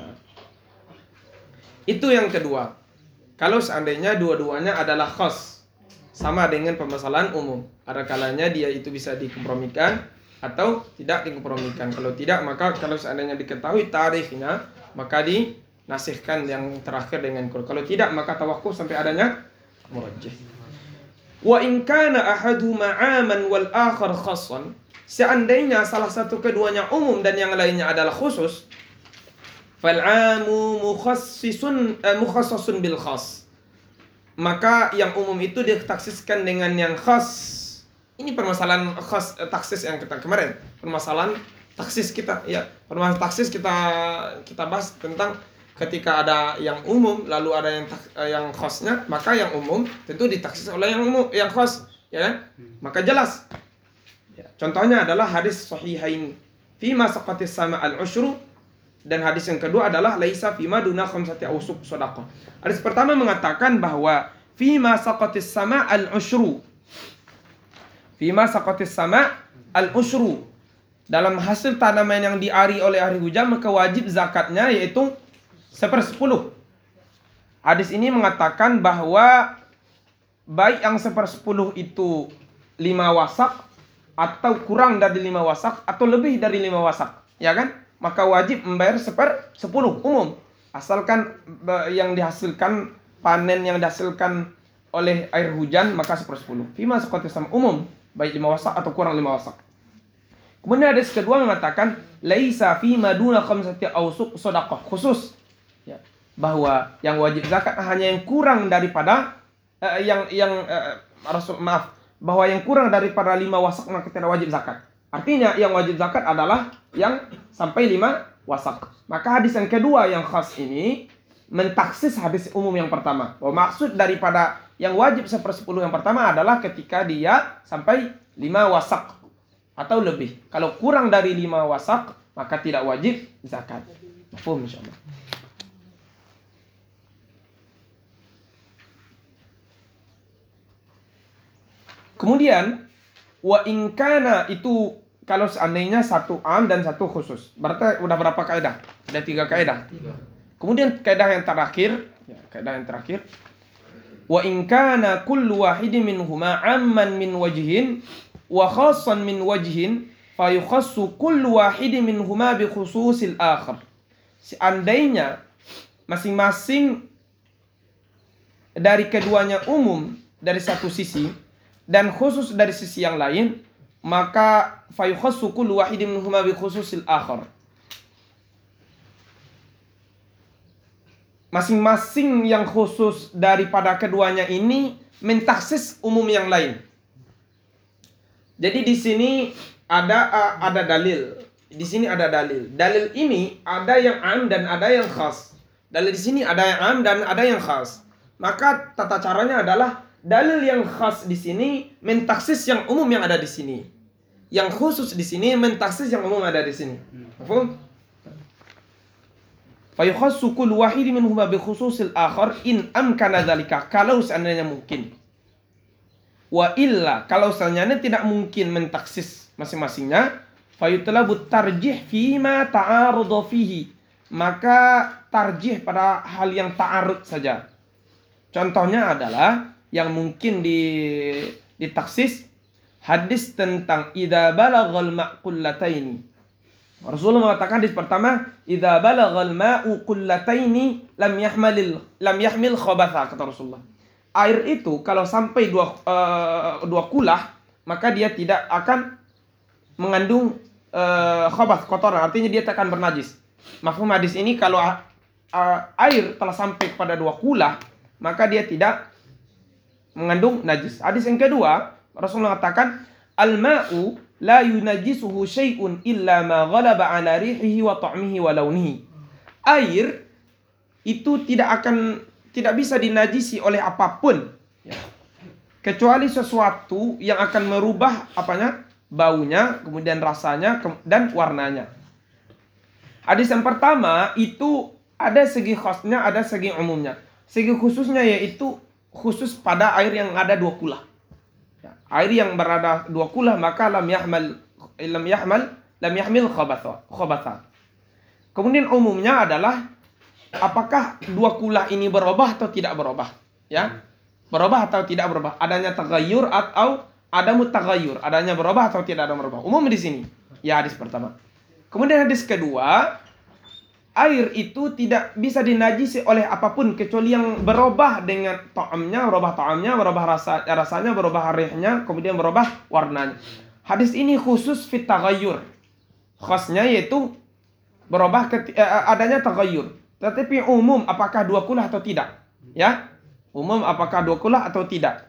Itu yang kedua. Kalau seandainya dua-duanya adalah khas, sama dengan permasalahan umum. Ada kalanya dia itu bisa dikompromikan atau tidak dikompromikan. Kalau tidak, maka kalau seandainya diketahui tarikhnya, maka dinasihkan yang terakhir dengan kul. Kalau tidak, maka tawakuf sampai adanya murajjih. Wa in kana ahaduhuma 'aman wal akhar khassan. Seandainya salah satu keduanya umum dan yang lainnya adalah khusus, fal 'amu mukhassisun eh, mukhassasun bil khas. Maka yang umum itu ditaksiskan dengan yang khas. Ini permasalahan khas eh, taksis yang kita kemarin. Permasalahan taksis kita, ya. Permasalahan taksis kita kita bahas tentang ketika ada yang umum lalu ada yang eh, yang khasnya, maka yang umum tentu ditaksis oleh yang umum, yang khas, ya kan? Maka jelas. Ya. Contohnya adalah hadis sahihain fima saqatis sama al-usyru, dan hadis yang kedua adalah laisa fima duna khamsati awsuq shadaqah. Hadis pertama mengatakan bahwa fima saqatis sama al-usyru. Fima saqatis sama al-usyru. Dalam hasil tanaman yang diari oleh hari hujan maka wajib zakatnya yaitu sepersepuluh. Hadis ini mengatakan bahwa baik yang sepersepuluh itu lima wasak atau kurang dari lima wasak atau lebih dari lima wasak, ya kan? Maka wajib membayar seper sepuluh umum. Asalkan yang dihasilkan, panen yang dihasilkan oleh air hujan, maka seper sepuluh. Fima saqatis sama umum, baik lima wasak atau kurang lima wasak. Kemudian hadis kedua mengatakan laisa fima duna khamsati awsuq shadaqah, khusus, ya, bahwa yang wajib zakat hanya yang kurang daripada eh, yang yang eh, Rasul maaf bahwa yang kurang daripada lima wasak maka tidak wajib zakat. Artinya yang wajib zakat adalah yang sampai lima wasak. Maka hadis yang kedua yang khas ini mentaksis hadis umum yang pertama. Bahwa maksud daripada yang wajib sepersepuluh yang pertama adalah ketika dia sampai lima wasak atau lebih. Kalau kurang dari lima wasak, maka tidak wajib zakat. Mafhum insyaallah. Kemudian wa in kana itu kalau seandainya satu am dan satu khusus. Berarti udah berapa kaidah? Ada tiga kaidah. Kemudian kaidah yang terakhir, ya, kaidah yang terakhir. Wa in kana kullu wahidin minhuma amman min wajhin wa khassan min wajhin fa yukhassu kullu wahidin minhuma bi khususil akhar. Seandainya masing-masing dari keduanya umum dari satu sisi dan khusus dari sisi yang lain, maka fa yukhassu kullu wahidin minhuma bi khususil akhar. Masing-masing yang khusus daripada keduanya ini mentaksis umum yang lain. Jadi di sini ada ada dalil. Di sini ada dalil. Dalil ini ada yang am dan ada yang khas. Dalil di sini ada yang am dan ada yang khas. Maka tata caranya adalah dalil yang khas di sini mentaksis yang umum yang ada di sini. Yang khusus di sini mentaksis yang umum ada di sini. Paham? Fa yukhassu kullu wahidin minhuma bi khususil akhar in amkana dzalika, kalau seandainya mungkin. Wa illa, kalau seandainya tidak mungkin mentaksis masing-masingnya, fa yutlabu tarjih fima ta'arudha fihi, maka tarjih pada hal yang ta'arud saja. Contohnya adalah yang mungkin di ditaksis hadis tentang idza balaghal ma'qullataini. Rasulullah mengatakan hadis pertama, idza balaghal ma'u qullataini lam yahmalil lam yahmil khabatha, kata Rasulullah. Air itu kalau sampai dua uh, dua kulah, maka dia tidak akan mengandung uh, khabath, kotoran, artinya dia tak akan bernajis. Mafhum hadis ini, kalau uh, air telah sampai kepada dua kulah, maka dia tidak mengandung najis. Hadis yang kedua, Rasulullah mengatakan al-ma'u la yunajjisuhu syai'un illa ma ghalaba ala rihihi wa ta'mihi wa launihi. Air itu tidak akan tidak bisa dinajisi oleh apapun, ya, kecuali sesuatu yang akan merubah apanya? Baunya, kemudian rasanya dan warnanya. Hadis yang pertama itu ada segi khasnya, ada segi umumnya. Segi khususnya yaitu khusus pada air yang ada dua kulah. Ya, air yang berada dua kulah maka lam yahmal lam yahmal lam yahmil khabatha khabatha. Kemudian umumnya adalah apakah dua kulah ini berubah atau tidak berubah, ya? Berubah atau tidak berubah? Adanya taghayyur atau ada mutaghayyur? Adanya berubah atau tidak ada berubah? Umum di sini. Ya, hadis pertama. Kemudian hadis kedua, air itu tidak bisa dinajisi oleh apapun kecuali yang berubah dengan ta'amnya, berubah ta'amnya, berubah rasa, rasanya, berubah rihnya, kemudian berubah warnanya. Hadis ini khusus fit taghayyur. Khasnya yaitu berubah keti- eh, adanya taghayyur. Tetapi umum apakah dua kulah atau tidak? Ya? Umum apakah dua kulah atau tidak?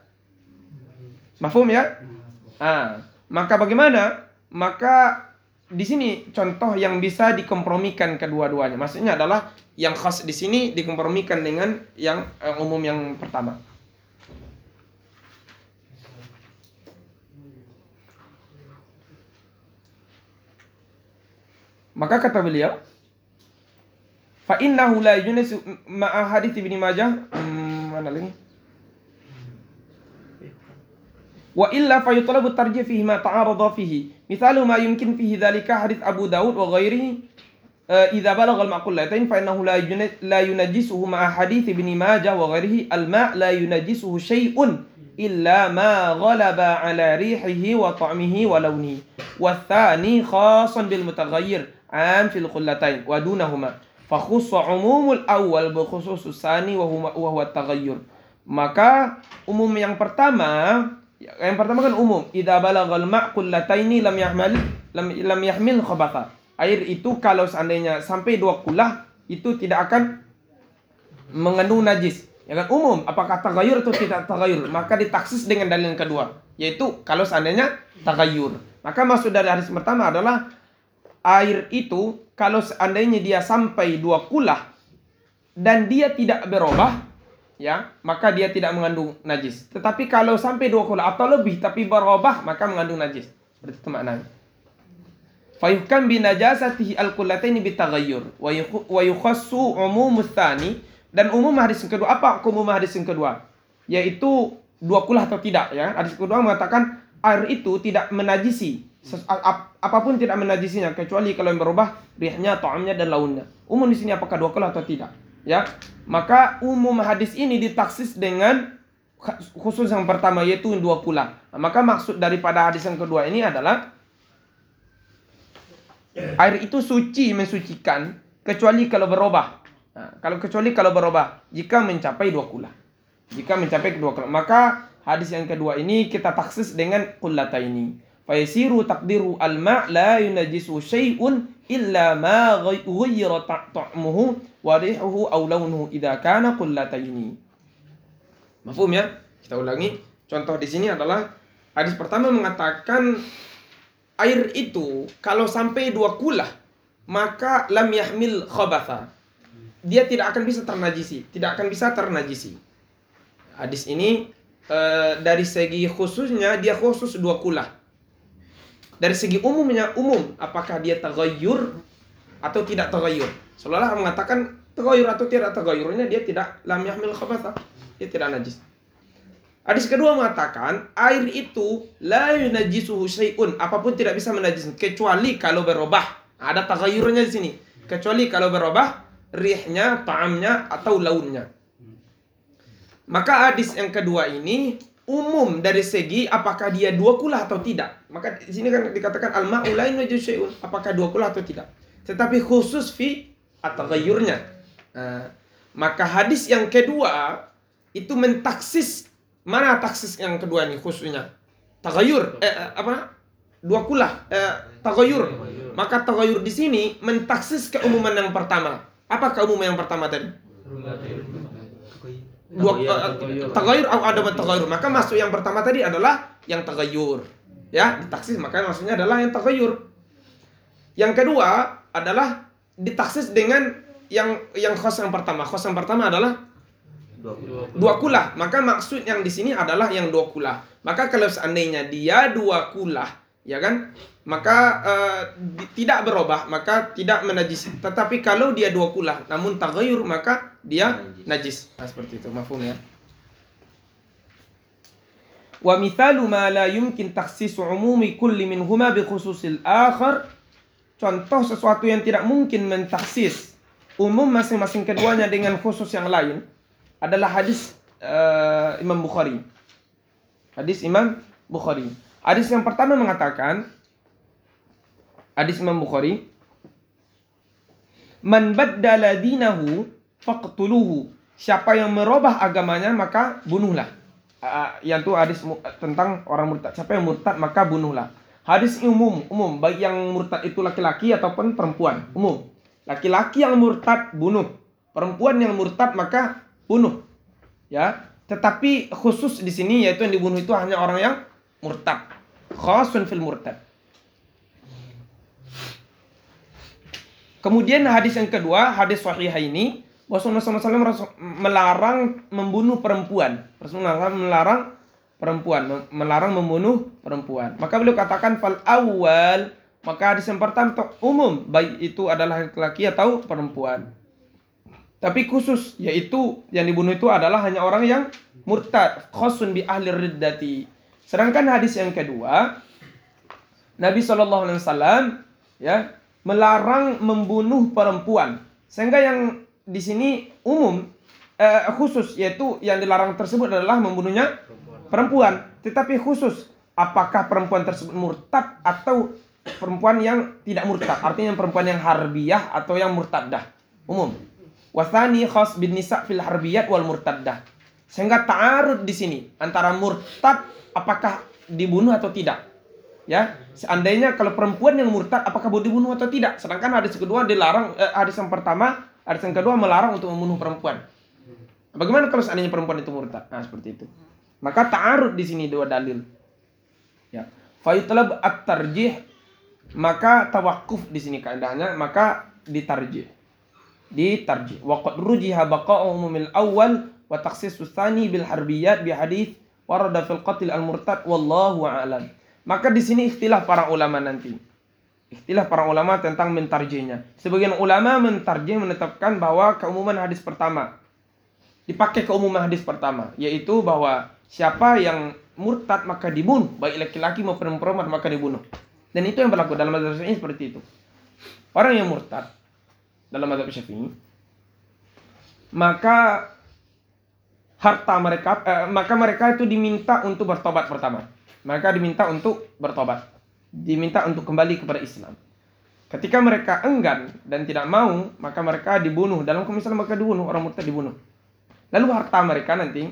Mafhum ya? Ah, maka bagaimana? Maka di sini contoh yang bisa dikompromikan kedua-duanya. Maksudnya adalah yang khas di sini dikompromikan dengan yang eh, umum yang pertama. Maka kata beliau, fa innahu la yunasu ma'a hadits Ibnu Majah, hmm, mana lagi? Wa illa fa yutlabu tarjih fihi ma ta'arada fihi. Mithalu ma yumkin fihi dzalika hadits Abu Daud wa ghairihi idza balagha al-ma'qullatain fa innahu la la yunajjisuhu ma'a hadits Ibnu Majah wa ghairihi al-ma' la yunajjisuhu syai'un illa ma ghalaba ala rihihi wa ta'mihi wa lawnihi. Wa tsani khassan bil mutaghayyir am fil qullatain wa dunahuma. Fa khussa umumul awwal bi khususus tsani wa huwa wa huwa at-taghayyur. Maka umum yang pertama, yang pertama kan umum, idza balaghal ma'qullataini lam yahmal lam lam yahmil khabatha. Air itu kalau seandainya sampai dua kulah itu tidak akan mengandung najis. Ya kan, umum, apakah taghayyur atau tidak taghayyur? Maka ditaksis dengan dalil yang kedua, yaitu kalau seandainya taghayyur. Maka maksud dari hadis pertama adalah air itu kalau seandainya dia sampai dua kulah dan dia tidak berubah, ya, maka dia tidak mengandung najis. Tetapi kalau sampai dua kulah atau lebih tapi berubah, maka mengandung najis. Seperti itu maknanya. Fayuhkam binajasatihi al-kullataini bitaghayyur wa yukhassu umumus tsani, dan umum hadis yang kedua. Apa umum hadis yang kedua? Yaitu dua kulah atau tidak, ya. Hadis kedua mengatakan air itu tidak menajisi, ap apapun tidak menajisinya kecuali kalau yang berubah rihnya, ta'amnya dan launnya. Umum di sini apakah dua kulah atau tidak, ya. Maka umum hadis ini ditaksis dengan khusus yang pertama yaitu dua kulah. Nah, maka maksud daripada hadis yang kedua ini adalah air itu suci, mensucikan kecuali kalau berubah. Nah, kalau kecuali kalau berubah jika mencapai dua kulah. Jika mencapai dua kulah, maka hadis yang kedua ini kita taksis dengan qullataini. Fayasiru taqdiru al-ma' la yunajisu syai'un illa ma ghayyara ta'muhu wa rihuhu aw launuhu idza kana qullataini. Mafhum ya? Kita ulangi. Contoh di sini adalah hadis pertama mengatakan air itu kalau sampai dua kulah maka lam yahmil khabatha. Dia tidak akan bisa ternajisi, tidak akan bisa ternajisi. Hadis ini e, dari segi khususnya dia khusus dua kulah. Dari segi umumnya umum, apakah dia taghayyur atau tidak taghayyur. Seolah-olah mengatakan taghayyur atau tidak taghayyurnya dia tidak lam yahmil khabatha, dia tidak najis. Hadis kedua mengatakan air itu la yunajjisuhu syai'un, apapun tidak bisa menajiskan kecuali kalau berubah. Ada taghayyurnya di sini. Kecuali kalau berubah rihnya, ta'amnya atau launnya. Maka hadis yang kedua ini umum dari segi apakah dia dua kulah atau tidak. Maka di sini kan dikatakan al-ma'u la yunajjisu syai'un, apakah dua kulah atau tidak. Tetapi khusus fi at-taghayyurnya. Nah, maka hadis yang kedua itu mentaksis. Mana taksis yang kedua ini khususnya? Taghayyur, eh, apa? Dua kulah, eh, taghayyur. Maka taghayyur di sini mentaksis keumuman yang pertama. Apa keumuman yang pertama tadi? Dua uh, taghayyur atau ada taghayyur. Maka masuk yang pertama tadi adalah yang taghayyur. Ya, ditaksis maka maksudnya adalah yang taghayyur. Yang kedua adalah ditaksis dengan yang yang khos yang pertama. Khos yang pertama adalah dua kulah. Maka maksud yang di sini adalah yang dua kulah. Maka kalau seandainya dia dua kulah, ya kan, maka uh, di, tidak berubah, maka tidak menajis. Tetapi kalau dia dua kulah namun taghayyur, maka dia najis. Nah, seperti itu, mafhum ya. Wa mithalu ma la yumkin takhsisu umumi kulli minhuma bi khususil akhar. Contoh sesuatu yang tidak mungkin mentaksis umum masing-masing keduanya dengan khusus yang lain adalah hadis uh, Imam Bukhari. Hadis Imam Bukhari. Hadis yang pertama mengatakan, hadis Imam Bukhari, man baddala dinahu faqtuluhu. Siapa yang merubah agamanya maka bunuhlah. Uh, yang itu hadis tentang orang murtad. Siapa yang murtad maka bunuhlah. Hadis umum, umum baik yang murtad itu laki-laki ataupun perempuan, umum. Laki-laki yang murtad bunuh. Perempuan yang murtad maka bunuh, ya. Tetapi khusus di sini yaitu yang dibunuh itu hanya orang yang murtad, khasun fil murtad. Kemudian hadis yang kedua, hadis sahih ini, Rasulullah shallallahu alaihi wasallam melarang membunuh perempuan. Rasulullah melarang perempuan, melarang membunuh perempuan. Maka beliau katakan fal awal, maka hadis yang pertama umum, baik itu adalah laki-laki atau perempuan. Tapi khusus, yaitu yang dibunuh itu adalah hanya orang yang murtad, khusun bi ahli riddati. Sedangkan hadis yang kedua, Nabi shallallahu alaihi wasallam ya melarang membunuh perempuan. Sehingga yang di sini umum, eh, khusus, yaitu yang dilarang tersebut adalah membunuhnya perempuan. Tetapi khusus, apakah perempuan tersebut murtad atau perempuan yang tidak murtad? Artinya perempuan yang harbiyah atau yang murtadah, umum. Wasani khas bin nisa fil harbiyat wal murtaddah. Sehingga ta'arud di sini antara murtad apakah dibunuh atau tidak. Ya, seandainya kalau perempuan yang murtad apakah boleh dibunuh atau tidak. Sedangkan hadis kedua dilarang, eh, hadis yang pertama, hadis yang kedua melarang untuk membunuh perempuan. Bagaimana kalau seandainya perempuan itu murtad? Nah, seperti itu. Maka ta'arud di sini dua dalil. Ya. Fa yutlab at-tarjih maka tawakuf di sini kaidahnya, maka ditarjih. Ditarjih. Wa qad rujiha baqa'u umumil awal wa takhsisus tsani bil harbiyat bi hadits warada fil qatl al murtad wallahu a'lam. Maka di sini istilah para ulama nanti. Istilah para ulama tentang mentarjihnya. Sebagian ulama mentarjih menetapkan bahwa keumuman hadis pertama dipakai keumuman hadis pertama, yaitu bahwa siapa yang murtad maka dibunuh, baik laki-laki maupun perempuan maka dibunuh. Dan itu yang berlaku dalam mazhab Syafi'i seperti itu. Orang yang murtad dalam mazhab Syafi'i, maka harta mereka, eh, maka mereka itu diminta untuk bertobat pertama. Mereka diminta untuk bertobat, diminta untuk kembali kepada Islam. Ketika mereka enggan dan tidak mau, maka mereka dibunuh. Dalam misalnya mereka dibunuh, orang murtad dibunuh. Lalu harta mereka nanti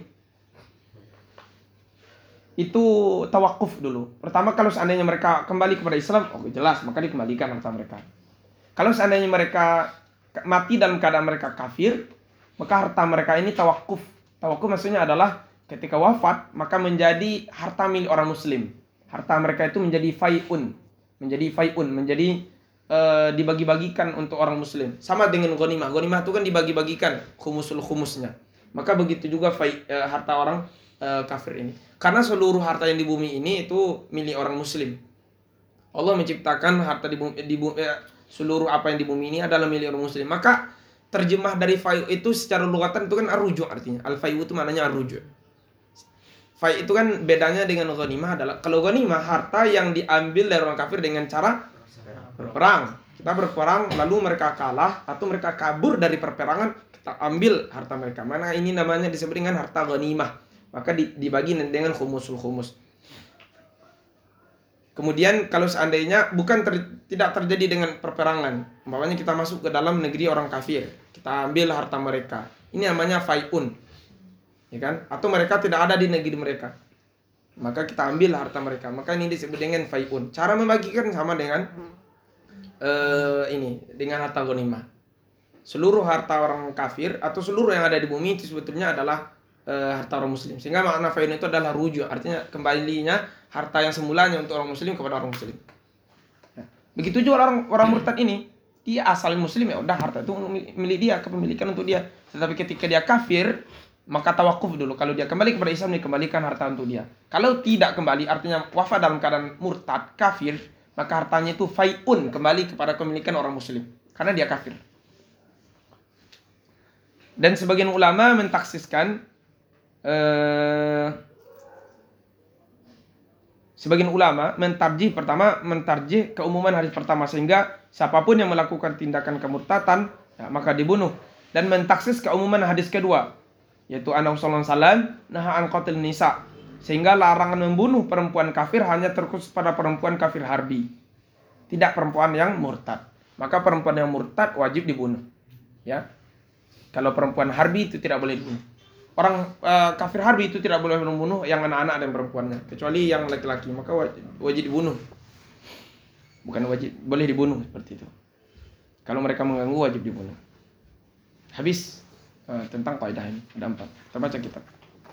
itu tawakuf dulu. Pertama, kalau seandainya mereka kembali kepada Islam, oh jelas, maka dikembalikan harta mereka. Kalau seandainya mereka mati dalam keadaan mereka kafir, maka harta mereka ini tawakuf. Tawakuf maksudnya adalah ketika wafat, maka menjadi harta milik orang muslim. Harta mereka itu menjadi fai'un. Menjadi fai'un, menjadi uh, dibagi-bagikan untuk orang muslim. Sama dengan ghanimah. Ghanimah itu kan dibagi-bagikan khumusul khumusnya. Maka begitu juga fai, uh, harta orang uh, kafir ini. Karena seluruh harta yang di bumi ini itu milik orang muslim. Allah menciptakan harta di bumi, di bumi eh, seluruh apa yang di bumi ini adalah milik orang muslim. Maka terjemah dari fai' itu secara lugatan itu kan ar-ruju' artinya. Al-fai' itu maknanya ar-ruju'. Fai' itu kan bedanya dengan ghanimah adalah, kalau ghanimah harta yang diambil dari orang kafir dengan cara berperang. Kita berperang lalu mereka kalah atau mereka kabur dari perperangan, kita ambil harta mereka. Mana ini namanya disebut dengan harta ghanimah. Maka dibagi dengan khumusul khumus. Kemudian kalau seandainya bukan ter, tidak terjadi dengan perperangan, umpamanya kita masuk ke dalam negeri orang kafir, kita ambil harta mereka, ini namanya fai'un, ya kan? Atau mereka tidak ada di negeri mereka, maka kita ambil harta mereka, maka ini disebut dengan fai'un. Cara membagikan sama dengan uh, ini, dengan harta ghanimah. Seluruh harta orang kafir atau seluruh yang ada di bumi itu sebetulnya adalah uh, harta orang muslim. Sehingga makna fai'un itu adalah rujuk, artinya kembalinya harta yang semulanya untuk orang muslim kepada orang muslim. Nah, begitu juga orang orang murtad ini, dia asal muslim, ya udah harta itu milik dia, kepemilikan untuk dia. Tetapi ketika dia kafir, maka tawakuf dulu. Kalau dia kembali kepada Islam, dikembalikan harta untuk dia. Kalau tidak kembali, artinya wafat dalam keadaan murtad, kafir, maka hartanya itu fai'un, kembali kepada kepemilikan orang muslim, karena dia kafir. Dan sebagian ulama mentaksiskan eh, Sebagian ulama mentarjih pertama, mentarjih keumuman hadis pertama, sehingga siapapun yang melakukan tindakan kemurtatan, ya, maka dibunuh. Dan mentaksis keumuman hadis kedua, yaitu Anabi sallallahu alaihi wasallam naha an qatil nisa, sehingga larangan membunuh perempuan kafir hanya terkhusus pada perempuan kafir harbi, tidak perempuan yang murtad. Maka perempuan yang murtad wajib dibunuh. Ya, kalau perempuan harbi itu tidak boleh dibunuh. Orang uh, kafir harbi itu tidak boleh membunuh yang anak-anak dan perempuannya, kecuali yang laki-laki, maka wajib, wajib dibunuh. Bukan wajib, boleh dibunuh seperti itu. Kalau mereka mengganggu wajib dibunuh. Habis uh, tentang kaidah ini, ada empat. Kita baca kitab.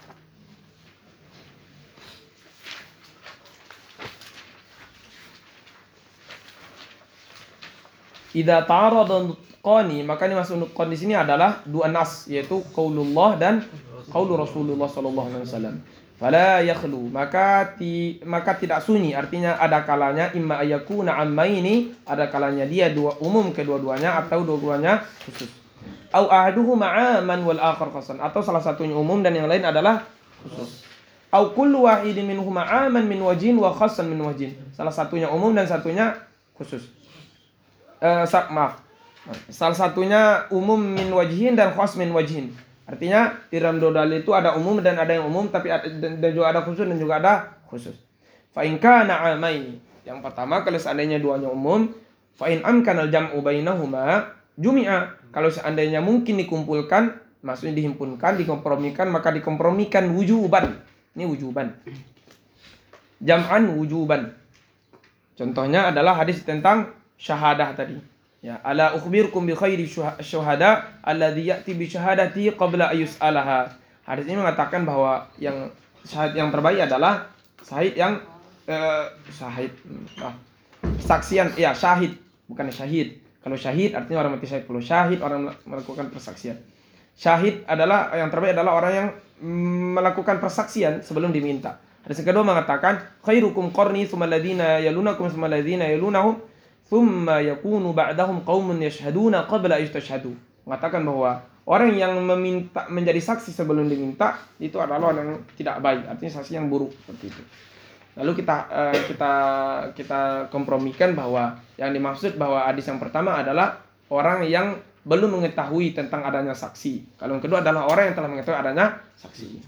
Idza ta'arada nutqani, maka ini masuk nutqan di sini adalah dua nas, yaitu qaulullah dan qaulu Rasulullah sallallahu alaihi wasallam. Fala yakhlu, maka ti, maka tidak sunyi, artinya ada kalanya imma ayakuna ammaini, ada kalanya dia dua umum kedua-duanya atau dua-duanya khusus. Au ahaduhuma 'aman wal akhar khasan, atau salah satunya umum dan yang lain adalah khusus. Au kullu wahidin minhuma 'aman min wajhin wa khassan min wajhin, salah satunya umum dan satunya khusus. Uh, maaf, salah satunya umum min wajhin dan khas min wajhin. Artinya di dalam dua dalil itu ada umum dan ada yang umum, tapi ada, dan, dan juga ada khusus dan juga ada khusus. Fa in kana amaini, yang pertama kalau seandainya duanya umum, fa in amkana al-jam'u bainahuma jumi'a, kalau seandainya mungkin dikumpulkan, maksudnya dihimpunkan, dikompromikan, maka dikompromikan wujuban. Ini wujuban. Jam'an wujuban. Contohnya adalah hadis tentang syahadah tadi. Ya, ala ukhbirkum bi khairi syuhada alladhi ya'ti bi syahadati qabla ayus'alaha. Hadis ini mengatakan bahwa yang syahid yang terbaik adalah syahid yang eh, syahid ah, Persaksian, ya syahid, bukan syahid. Kalau syahid artinya orang mati syahid. Kalau syahid orang melakukan persaksian. Syahid adalah yang terbaik adalah orang yang melakukan persaksian sebelum diminta. Hadis yang kedua mengatakan khairukum qarni tsumma alladziina yalunakum tsumma alladziina yalunahum tsumma yakunu ba'dahum qaumun yashhaduna qabla yastashhadu. Mengatakan bahwa orang yang meminta menjadi saksi sebelum diminta itu adalah orang yang tidak baik, artinya saksi yang buruk seperti itu. Lalu kita uh, kita kita kompromikan bahwa yang dimaksud bahwa hadis yang pertama adalah orang yang belum mengetahui tentang adanya saksi. Kalau yang kedua adalah orang yang telah mengetahui adanya saksi.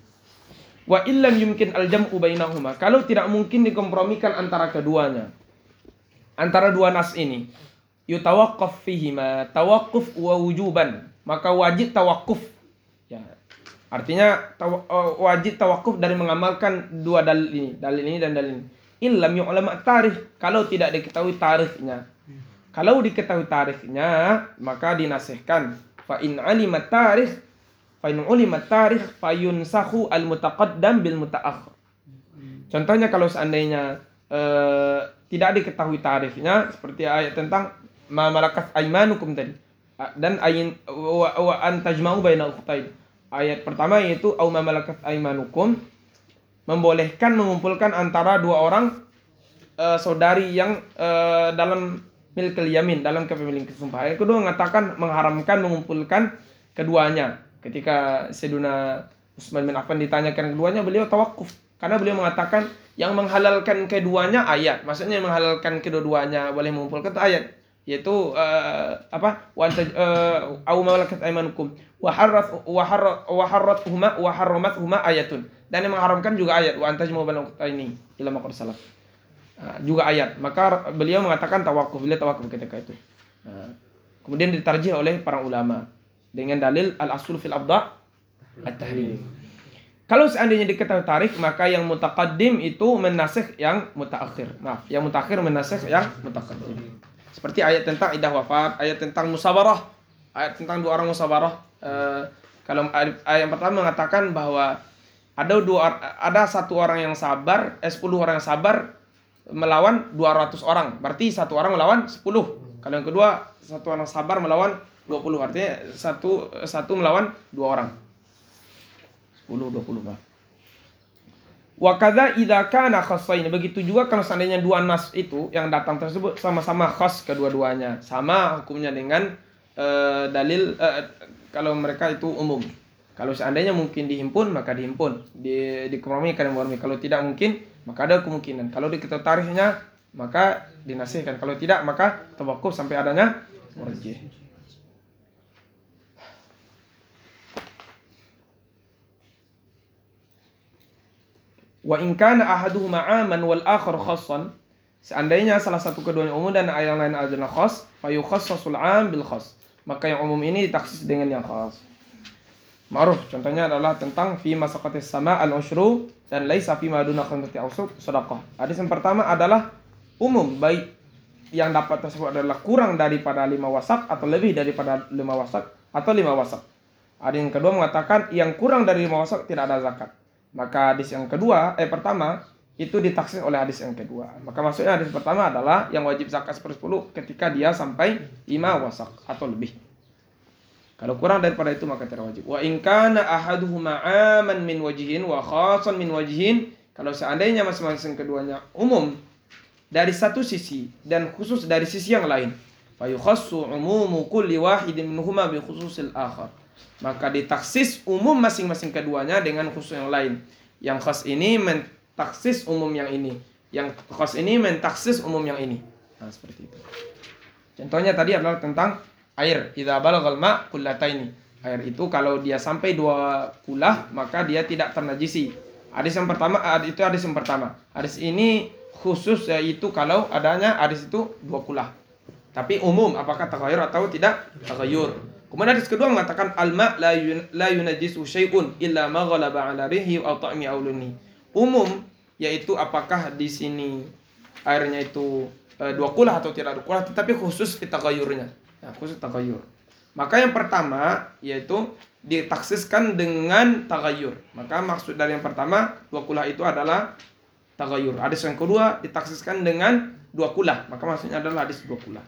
Wa illam yumkin al-jam'u bainahuma. Kalau tidak mungkin dikompromikan antara keduanya, antara dua nas ini, yutawaqqaf fihima tawaqquf wa wujuban, maka wajib tawakuf. Ya. Artinya taw, uh, wajib tawakuf dari mengamalkan dua dalil ini, dalil ini dan dalil ini. Illam yu'lam at-tarikh, kalau tidak diketahui tarikhnya. Kalau diketahui tarikhnya, maka dinasihkan. Fa in 'alima tarikh, fa in 'ulima tarikh fa yunsakhu al-mutaqaddam bil mutaakhir. Contohnya kalau seandainya uh, tidak diketahui tarikhnya, seperti ayat tentang ma malakat aymanukum tadi. Dan ayin wa, wa an tajma'u bainal ukhtain. Ayat pertama yaitu au ma malakat aymanukum, membolehkan mengumpulkan antara dua orang uh, saudari yang uh, dalam milkul yamin, dalam kepemilikan sumpah. Ayat kedua mengatakan mengharamkan mengumpulkan keduanya. Ketika Sayyidina Utsman bin Affan ditanyakan keduanya, beliau tawakuf karena beliau mengatakan yang menghalalkan keduanya ayat. Maksudnya yang menghalalkan kedua-duanya boleh mengumpulkan ayat, yaitu uh, apa? Wa au malakat aymanukum wa harrat wa harrat wa harratuhuma wa harramathuma ayatun. Dan yang mengharamkan juga ayat wa antajmu bainal ukhtaini ila maqad salaf. Nah, juga ayat. Maka beliau mengatakan tawakuf, beliau tawakuf ketika itu. Nah, kemudian ditarjih oleh para ulama dengan dalil al-asul fil abda' at-tahrim. Kalau seandainya diketahui tarikh, maka yang mutaqaddim itu menasikh yang mutaakhir. Maaf, yang mutaakhir menasikh yang mutaqaddim. Seperti ayat tentang iddah wafat, ayat tentang musabarah, ayat tentang dua orang musabarah. Uh, kalau ayat yang pertama mengatakan bahwa ada dua ada satu orang yang sabar, eh, sepuluh orang yang sabar melawan dua ratus orang. Berarti satu orang melawan sepuluh. Kalau yang kedua, satu orang sabar melawan dua puluh. Artinya satu satu melawan dua orang. sepuluh, dua puluh. Wa kadza idza kana khassain. Begitu juga kalau seandainya dua nas itu yang datang tersebut sama-sama khas kedua-duanya. Sama hukumnya dengan uh, dalil uh, kalau mereka itu umum. Kalau seandainya mungkin dihimpun, maka dihimpun. Di dikompromikan yang kalau tidak mungkin, maka ada kemungkinan. Kalau diketahui tarikhnya, maka dinasihkan. Kalau tidak, maka tawakuf sampai adanya murjih. Wa in kana ahaduhuma 'aman wal akhar khassan. Seandainya salah satu keduanya umum dan yang lain adalah khas, fa yukhassasul 'am bil khas. Maka yang umum ini ditaksis dengan yang khas. Ma'ruf, contohnya adalah tentang fi masaqatis sama al-usyru dan laisa fi ma duna khamsati awsuq shadaqah. Hadis yang pertama adalah umum, baik yang dapat tersebut adalah kurang daripada lima wasak atau lebih daripada lima wasak atau lima wasak. Hadis yang kedua mengatakan yang kurang dari lima wasak tidak ada zakat. Maka hadis yang kedua, eh pertama itu ditaksis oleh hadis yang kedua. Maka maksudnya hadis pertama adalah yang wajib zakat sepersepuluh ketika dia sampai lima wasak atau lebih. Kalau kurang daripada itu maka tidak wajib. Wa in kana ahaduhuma 'aman min wajhin wa khassan min wajhin. Kalau seandainya masing-masing keduanya umum dari satu sisi dan khusus dari sisi yang lain, fa yukhassu 'umumu kulli wahidin minhuma bi khususil akhar. Maka ditaksis umum masing-masing keduanya dengan khusus yang lain. Yang khas ini mentaksis umum yang ini. Yang khas ini mentaksis umum yang ini. Nah, seperti itu. Contohnya tadi adalah tentang air. Idza balagal ma' kullataini. Air itu kalau dia sampai dua kulah maka dia tidak ternajisi. Hadis yang pertama itu hadis yang pertama. Hadis ini khusus yaitu kalau adanya hadis itu dua kulah. Tapi umum apakah taghayyur atau tidak taghayyur. Kemudian hadis kedua mengatakan al-ma' la yun, la yunajisu syai'un illa ma ghalaba 'ala rihi aw ta'mi aw luni. Umum yaitu apakah di sini airnya itu e, dua kulah atau tidak dua kulah, tetapi khusus taghayyurnya. Nah, khusus taghayyur. Maka yang pertama yaitu ditaksiskan dengan taghayyur. Maka maksud dari yang pertama dua kulah itu adalah tagayur. Hadis yang kedua ditaksiskan dengan dua kula, maka maksudnya adalah hadis dua kula.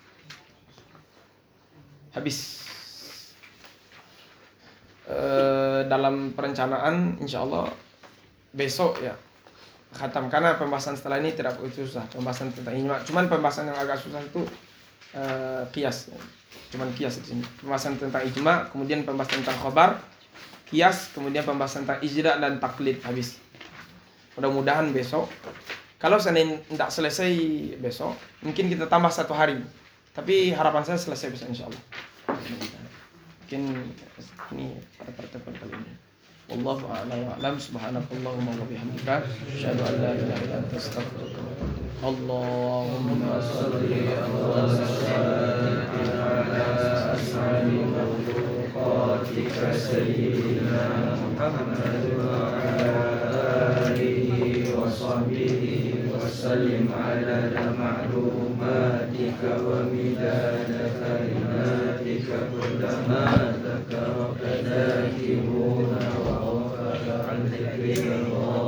Habis. E, dalam perencanaan insya Allah besok ya khatam, karena pembahasan setelah ini tidak begitu susah, pembahasan tentang ijma. Cuman pembahasan yang agak susah itu e, qiyas. Cuman qiyas di sini. Pembahasan tentang ijma, kemudian pembahasan tentang khabar, qiyas, kemudian pembahasan tentang ijra dan taklid habis. Mudah-mudahan besok. Kalau Senin tidak selesai besok, mungkin kita tambah satu hari. Tapi harapan saya selesai besok insya Allah. Mungkin ini pada pertemuan kali ini. Wallahu a'lam wa a'lam. Subhanakallahumma wa bihamdika asyhadu an la ilaha illa anta astaghfiruka wa atubu ilaik. Allahumma shalli ala sayyidina Muhammad wa ala alihi wa sahbihi wa sallim ala ma'lumatika wa midada kalimatika kullama dzakaraka dzakiruna wa ghafara an dzikrika